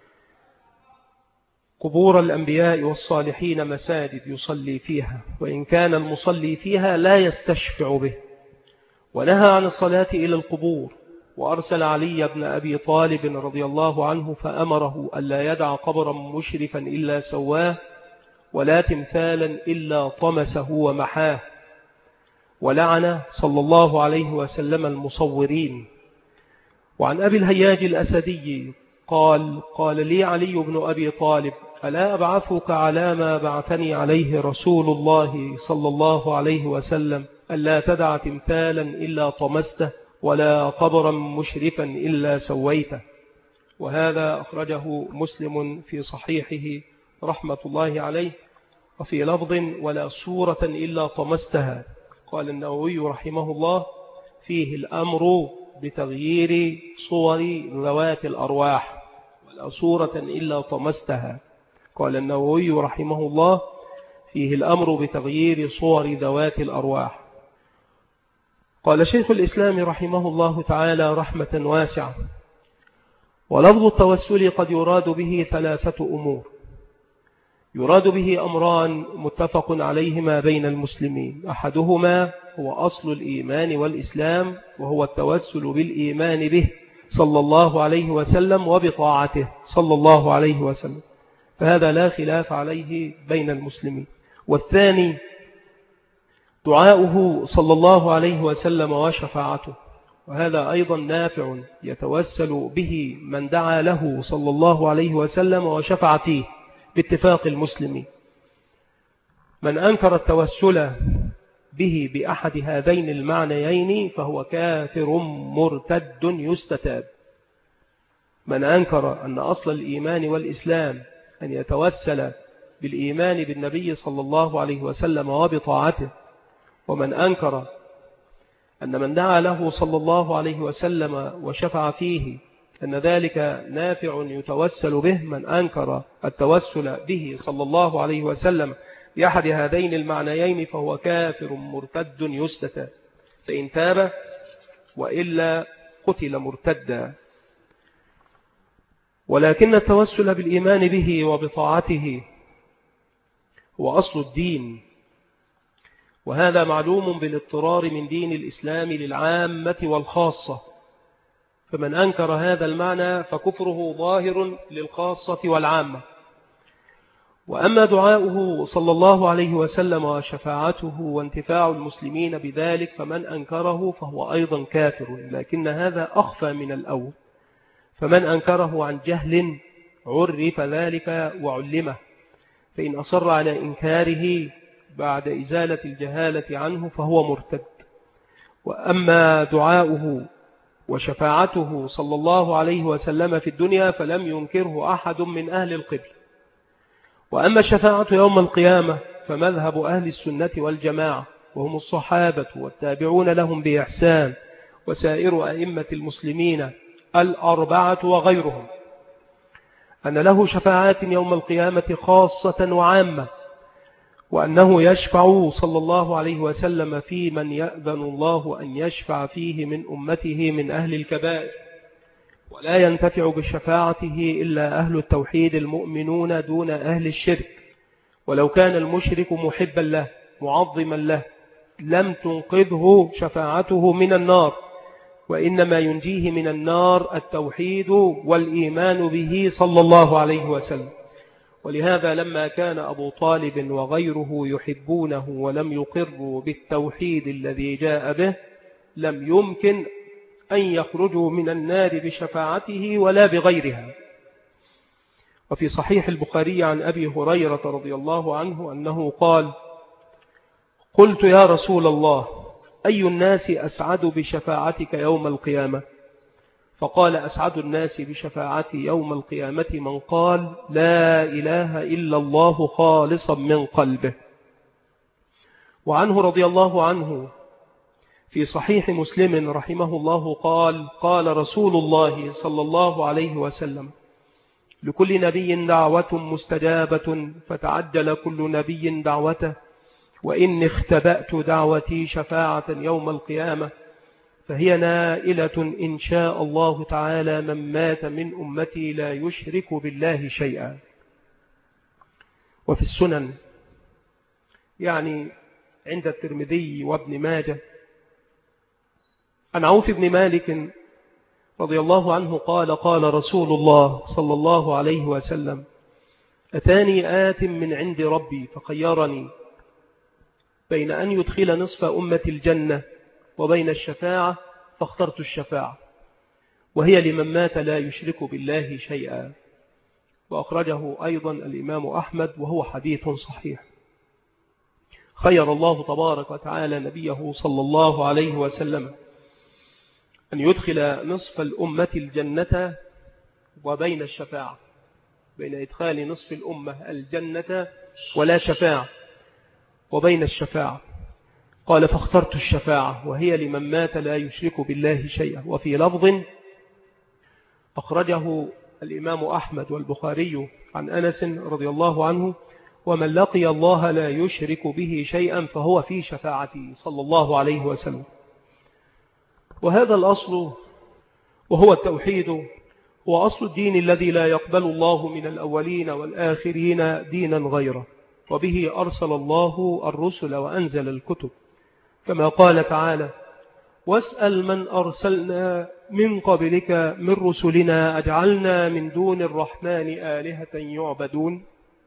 قبور الأنبياء والصالحين مساجد يصلي فيها، وإن كان المصلي فيها لا يستشفع به. ونهى عن الصلاة إلى القبور، وأرسل علي بن أبي طالب رضي الله عنه فأمره ألا يدع قبرا مشرفا إلا سواه ولا تمثالا إلا طمسه ومحاه. ولعن صلى الله عليه وسلم المصورين. وعن أبي الهياج الأسدي قال: قال لي علي بن أبي طالب: ألا أبعثك على ما بعثني عليه رسول الله صلى الله عليه وسلم ألا تدع تمثالا إلا طمسته ولا قبرا مشرفا إلا سويته. وهذا أخرجه مسلم في صحيحه رحمة الله عليه. وفي لفظ: ولا صورة إلا طمستها. قال النووي رحمه الله: فيه الأمر بتغيير صور ذوات الأرواح، ولا صورة إلا طمستها. قال النووي رحمه الله: فيه الأمر بتغيير صور ذوات الأرواح. قال شيخ الإسلام رحمه الله تعالى رحمة واسعة: ولفظ التوسل قد يراد به ثلاثة أمور. يراد به أمران متفق عليهما بين المسلمين، أحدهما هو أصل الإيمان والإسلام، وهو التوسل بالإيمان به صلى الله عليه وسلم وبطاعته صلى الله عليه وسلم، فهذا لا خلاف عليه بين المسلمين. والثاني دعاؤه صلى الله عليه وسلم وشفاعته، وهذا أيضا نافع يتوسل به من دعا له صلى الله عليه وسلم وشفع فيه باتفاق المسلمين. من أنكر التوسل به بأحد هذين المعنيين فهو كافر مرتد يستتاب. من أنكر أن أصل الإيمان والإسلام أن يتوسل بالإيمان بالنبي صلى الله عليه وسلم وبطاعته، ومن أنكر أن من دعا له صلى الله عليه وسلم وشفع فيه أن ذلك نافع يتوسل به، من أنكر التوسل به صلى الله عليه وسلم بأحد هذين المعنيين فهو كافر مرتد يستتاب، فإن تاب وإلا قتل مرتدا. ولكن التوسل بالإيمان به وبطاعته هو أصل الدين، وهذا معلوم بالاضطرار من دين الإسلام للعامة والخاصة، فمن أنكر هذا المعنى فكفره ظاهر للخاصة والعامة. وأما دعاؤه صلى الله عليه وسلم وشفاعته وانتفاع المسلمين بذلك فمن أنكره فهو أيضا كافر، لكن هذا أخفى من الأول، فمن أنكره عن جهل عرف ذلك وعلمه، فإن أصر على إنكاره بعد إزالة الجهالة عنه فهو مرتد. وأما دعاؤه وشفاعته صلى الله عليه وسلم في الدنيا فلم ينكره أحد من أهل القبل. وأما الشفاعة يوم القيامة فمذهب أهل السنة والجماعة، وهم الصحابة والتابعون لهم بإحسان وسائر أئمة المسلمين الأربعة وغيرهم، أن له شفاعات يوم القيامة خاصة وعامة، وأنه يشفع صلى الله عليه وسلم في من يأذن الله أن يشفع فيه من أمته من أهل الكبائر، ولا ينتفع بشفاعته إلا أهل التوحيد المؤمنون دون أهل الشرك، ولو كان المشرك محبا له معظما له لم تنقذه شفاعته من النار، وإنما ينجيه من النار التوحيد والإيمان به صلى الله عليه وسلم. ولهذا لما كان أبو طالب وغيره يحبونه ولم يقروا بالتوحيد الذي جاء به لم يمكن أن يخرجوا من النار بشفاعته ولا بغيرها. وفي صحيح البخاري عن أبي هريرة رضي الله عنه أنه قال: قلت يا رسول الله أي الناس أسعد بشفاعتك يوم القيامة؟ فقال: أسعد الناس بشفاعتي يوم القيامة من قال لا إله إلا الله خالصا من قلبه. وعنه رضي الله عنه في صحيح مسلم رحمه الله قال: قال رسول الله صلى الله عليه وسلم: لكل نبي دعوة مستجابة فتعجل كل نبي دعوته، وإن اختبأت دعوتي شفاعة يوم القيامة فهي نائلة إن شاء الله تعالى من مات من أمتي لا يشرك بالله شيئا. وفي السنن يعني عند الترمذي وابن ماجه عن عوف بن مالك رضي الله عنه قال: قال رسول الله صلى الله عليه وسلم: أتاني آت من عند ربي فخيرني بين أن يدخل نصف أمة الجنة وبين الشفاعة فاخترت الشفاعة، وهي لمن مات لا يشرك بالله شيئا. وأخرجه أيضا الإمام أحمد وهو حديث صحيح. خير الله تبارك وتعالى نبيه صلى الله عليه وسلم أن يدخل نصف الأمة الجنة وبين الشفاعة، بين إدخال نصف الأمة الجنة ولا شفاعة وبين الشفاعة. قال: فاخترت الشفاعة وهي لمن مات لا يشرك بالله شيئا. وفي لفظ أخرجه الإمام أحمد والبخاري عن أنس رضي الله عنه: ومن لقي الله لا يشرك به شيئا فهو في شفاعته صلى الله عليه وسلم. وهذا الأصل وهو التوحيد وأصل الدين الذي لا يقبل الله من الأولين والآخرين دينا غيره، وبه أرسل الله الرسل وأنزل الكتب، كما قال تعالى: واسأل من أرسلنا من قبلك من رسلنا أجعلنا من دون الرحمن آلهة يعبدون.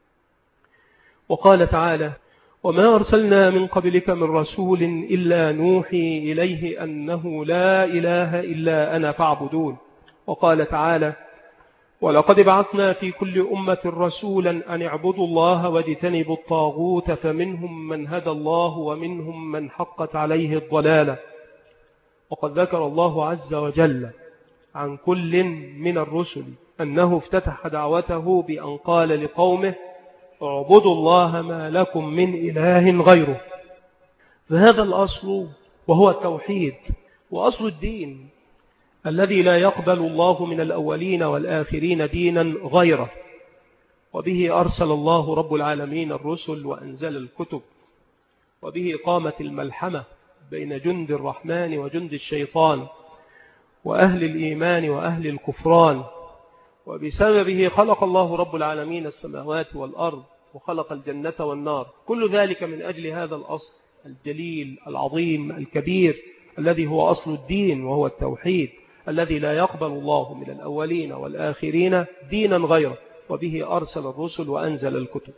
وقال تعالى: وما أرسلنا من قبلك من رسول إلا نوحي إليه أنه لا إله إلا أنا فاعبدون. وقال تعالى: ولقد بعثنا في كل أمة رسولا أن اعبدوا الله واجتنبوا الطاغوت فمنهم من هدى الله ومنهم من حقت عليه الضلالة. وقد ذكر الله عز وجل عن كل من الرسل أنه افتتح دعوته بأن قال لقومه: اعبدوا الله ما لكم من إله غيره. فهذا الأصل وهو التوحيد، وأصل الدين الذي لا يقبل الله من الأولين والآخرين دينا غيره، وبه أرسل الله رب العالمين الرسل وأنزل الكتب، وبه قامت الملحمة بين جند الرحمن وجند الشيطان وأهل الإيمان وأهل الكفران، وبسببه خلق الله رب العالمين السماوات والأرض وخلق الجنة والنار. كل ذلك من أجل هذا الأصل الجليل العظيم الكبير الذي هو أصل الدين، وهو التوحيد الذي لا يقبل الله من الأولين والآخرين دينا غيره، وبه أرسل الرسل وأنزل الكتب.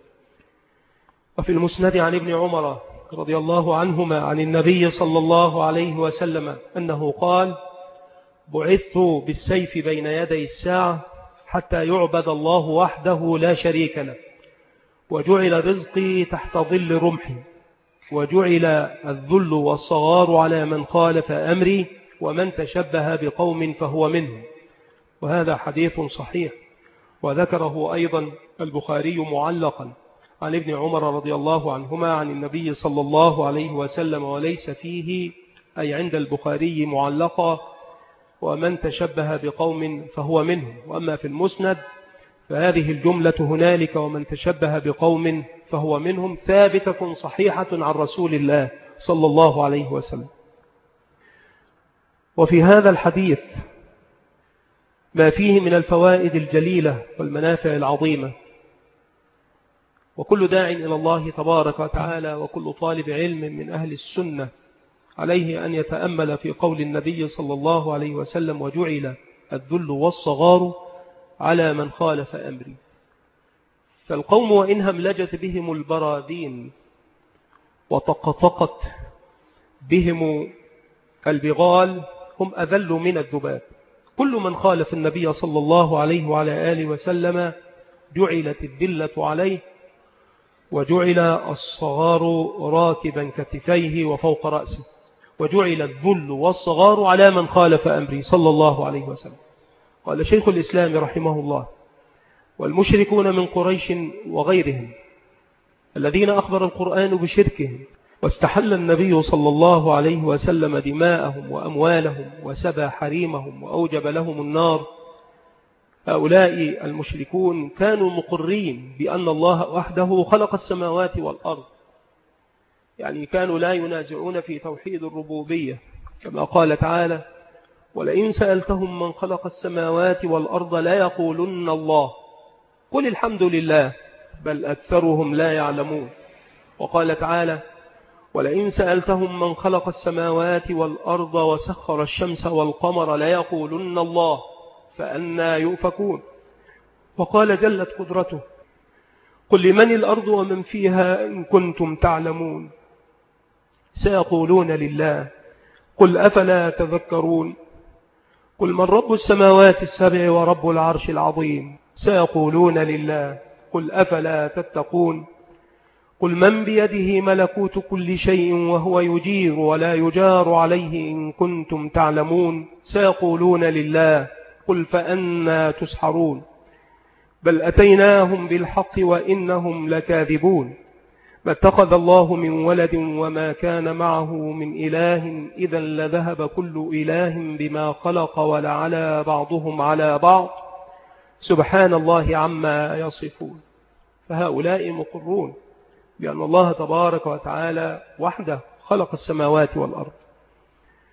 وفي المسند عن ابن عمر رضي الله عنهما عن النبي صلى الله عليه وسلم أنه قال: بعثت بالسيف بين يدي الساعة حتى يعبد الله وحده لا شريك له، وجعل رزقي تحت ظل رمحي، وجعل الذل والصغار على من خالف أمري، ومن تشبه بقوم فهو منهم. وهذا حديث صحيح، وذكره أيضا البخاري معلقا عن ابن عمر رضي الله عنهما عن النبي صلى الله عليه وسلم، وليس فيه أي عند البخاري معلقا: ومن تشبه بقوم فهو منهم. وأما في المسند فهذه الجملة هنالك ومن تشبه بقوم فهو منهم ثابتة صحيحة عن رسول الله صلى الله عليه وسلم. وفي هذا الحديث ما فيه من الفوائد الجليلة والمنافع العظيمة، وكل داع إلى الله تبارك وتعالى وكل طالب علم من أهل السنة عليه أن يتأمل في قول النبي صلى الله عليه وسلم: وجعل الذل والصغار على من خالف أمري. فالقوم وإن هملجت بهم البراذين وطقطقت بهم البغال هم أذل من الذباب. كل من خالف النبي صلى الله عليه وعلى آله وسلم جعلت الذلة عليه، وجعل الصغار راكبا كتفيه وفوق رأسه، وجعل الذل والصغار على من خالف أمري صلى الله عليه وسلم. قال شيخ الإسلام رحمه الله: والمشركون من قريش وغيرهم الذين أخبر القرآن بشركهم واستحل النبي صلى الله عليه وسلم دماءهم وأموالهم وسبى حريمهم وأوجب لهم النار، هؤلاء المشركون كانوا مقرين بأن الله وحده خلق السماوات والأرض، يعني كانوا لا ينازعون في توحيد الربوبية، كما قال تعالى: ولئن سألتهم من خلق السماوات والأرض لا يقولن الله قل الحمد لله بل أكثرهم لا يعلمون. وقال تعالى: ولئن سألتهم من خلق السماوات والأرض وسخر الشمس والقمر لا يقولن الله فأنى يؤفكون. وقال جلت قدرته: قل لمن الأرض ومن فيها إن كنتم تعلمون سيقولون لله قل أفلا تذكرون. قل من رب السماوات السبع ورب العرش العظيم سيقولون لله قل أفلا تتقون. قل من بيده ملكوت كل شيء وهو يجير ولا يجار عليه إن كنتم تعلمون سيقولون لله قل فأنا تسحرون. بل أتيناهم بالحق وإنهم لكاذبون. ما اتخذ الله من ولد وما كان معه من إله إذا لذهب كل إله بما خلق ولعلى بعضهم على بعض سبحان الله عما يصفون. فهؤلاء مقرون بأن الله تبارك وتعالى وحده خلق السماوات والأرض.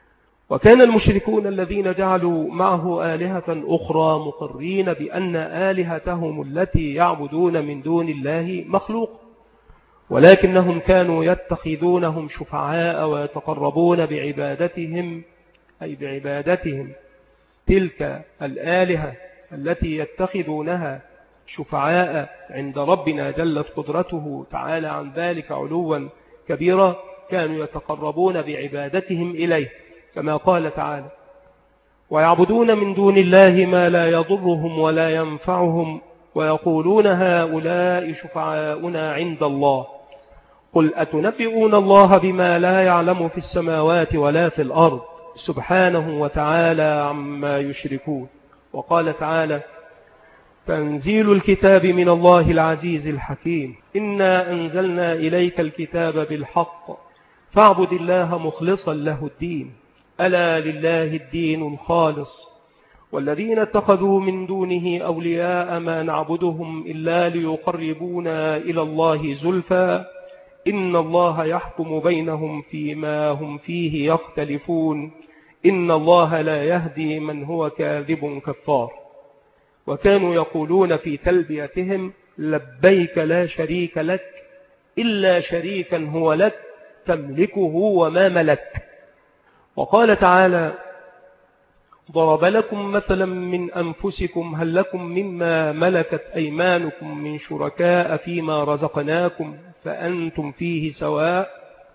وكان المشركون الذين جعلوا معه آلهة أخرى مقرين بأن آلهتهم التي يعبدون من دون الله مخلوق، ولكنهم كانوا يتخذونهم شفعاء ويتقربون بعبادتهم أي بعبادتهم تلك الآلهة التي يتخذونها شفعاء عند ربنا جلت قدرته تعالى عن ذلك علوا كبيرا، كانوا يتقربون بعبادتهم إليه كما قال تعالى: ويعبدون من دون الله ما لا يضرهم ولا ينفعهم ويقولون هؤلاء شفعاؤنا عند الله قل أتنبئون الله بما لا يعلم في السماوات ولا في الأرض سبحانه وتعالى عما يشركون. وقال تعالى: تنزيل الكتاب من الله العزيز الحكيم إنا أنزلنا إليك الكتاب بالحق فاعبد الله مخلصا له الدين ألا لله الدين الخالص والذين اتخذوا من دونه أولياء ما نعبدهم إلا ليقربونا إلى الله زلفى إن الله يحكم بينهم فيما هم فيه يختلفون إن الله لا يهدي من هو كاذب كفار. وكانوا يقولون في تلبيتهم: لبيك لا شريك لك إلا شريكا هو لك تملكه وما ملك. وقال تعالى: ضرب لكم مثلا من أنفسكم هل لكم مما ملكت أيمانكم من شركاء فيما رزقناكم فأنتم فيه سواء.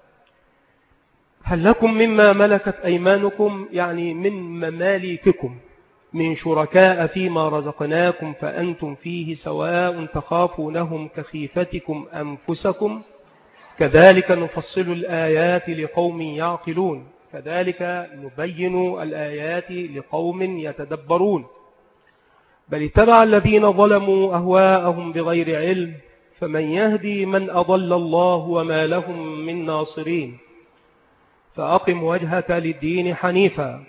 هل لكم مما ملكت أيمانكم يعني من ممالككم من شركاء فيما رزقناكم فأنتم فيه سواء تخافونهم كخيفتكم أنفسكم كذلك نفصل الآيات لقوم يعقلون كذلك نبين الآيات لقوم يتدبرون. بل اتبع الذين ظلموا أهواءهم بغير علم فمن يهدي من أضل الله وما لهم من ناصرين. فأقم وجهك للدين حنيفا،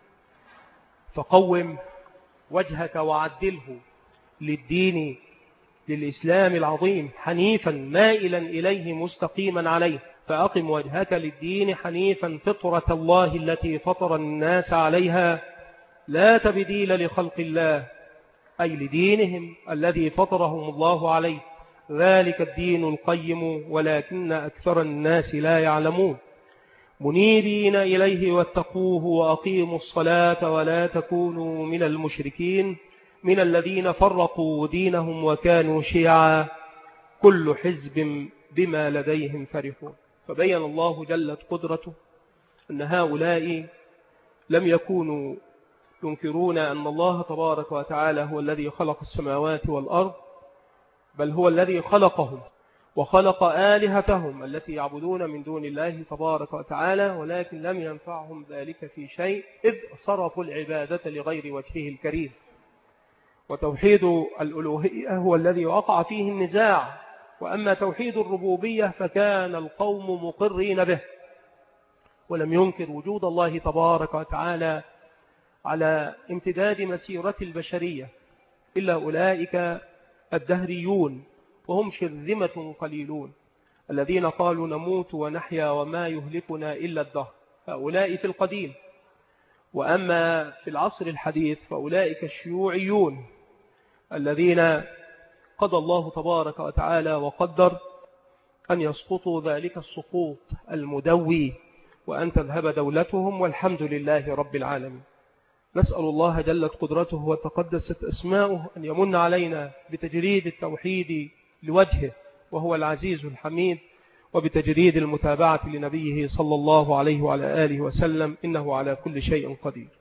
فقوم وجهك وعدله للدين للإسلام العظيم حنيفا مائلا إليه مستقيما عليه. فأقم وجهك للدين حنيفا فطرة الله التي فطر الناس عليها لا تبديل لخلق الله أي لدينهم الذي فطرهم الله عليه ذلك الدين القيم ولكن أكثر الناس لا يعلمون. منيبين إليه واتقوه وأقيموا الصلاة ولا تكونوا من المشركين من الذين فرقوا دينهم وكانوا شيعا كل حزب بما لديهم فرحون. فبين الله جلت قدرته أن هؤلاء لم يكونوا ينكرون أن الله تبارك وتعالى هو الذي خلق السماوات والأرض، بل هو الذي خلقهم وخلق آلهتهم التي يعبدون من دون الله تبارك وتعالى، ولكن لم ينفعهم ذلك في شيء إذ صرفوا العبادة لغير وجهه الكريم. وتوحيد الألوهية هو الذي وقع فيه النزاع، وأما توحيد الربوبية فكان القوم مقرين به ولم ينكر وجود الله تبارك وتعالى على امتداد مسيرة البشرية إلا أولئك الدهريون وهم شرذمة قليلون الذين قالوا نموت ونحيا وما يهلكنا إلا الدهر، هؤلاء في القديم. وأما في العصر الحديث فأولئك الشيوعيون الذين قضى الله تبارك وتعالى وقدر أن يسقطوا ذلك السقوط المدوي وأن تذهب دولتهم والحمد لله رب العالمين. نسأل الله جلت قدرته وتقدست أسماؤه أن يمن علينا بتجريد التوحيد لوجهه وهو العزيز الحميد، وبتجريد المتابعة لنبيه صلى الله عليه وعلى آله وسلم إنه على كل شيء قدير.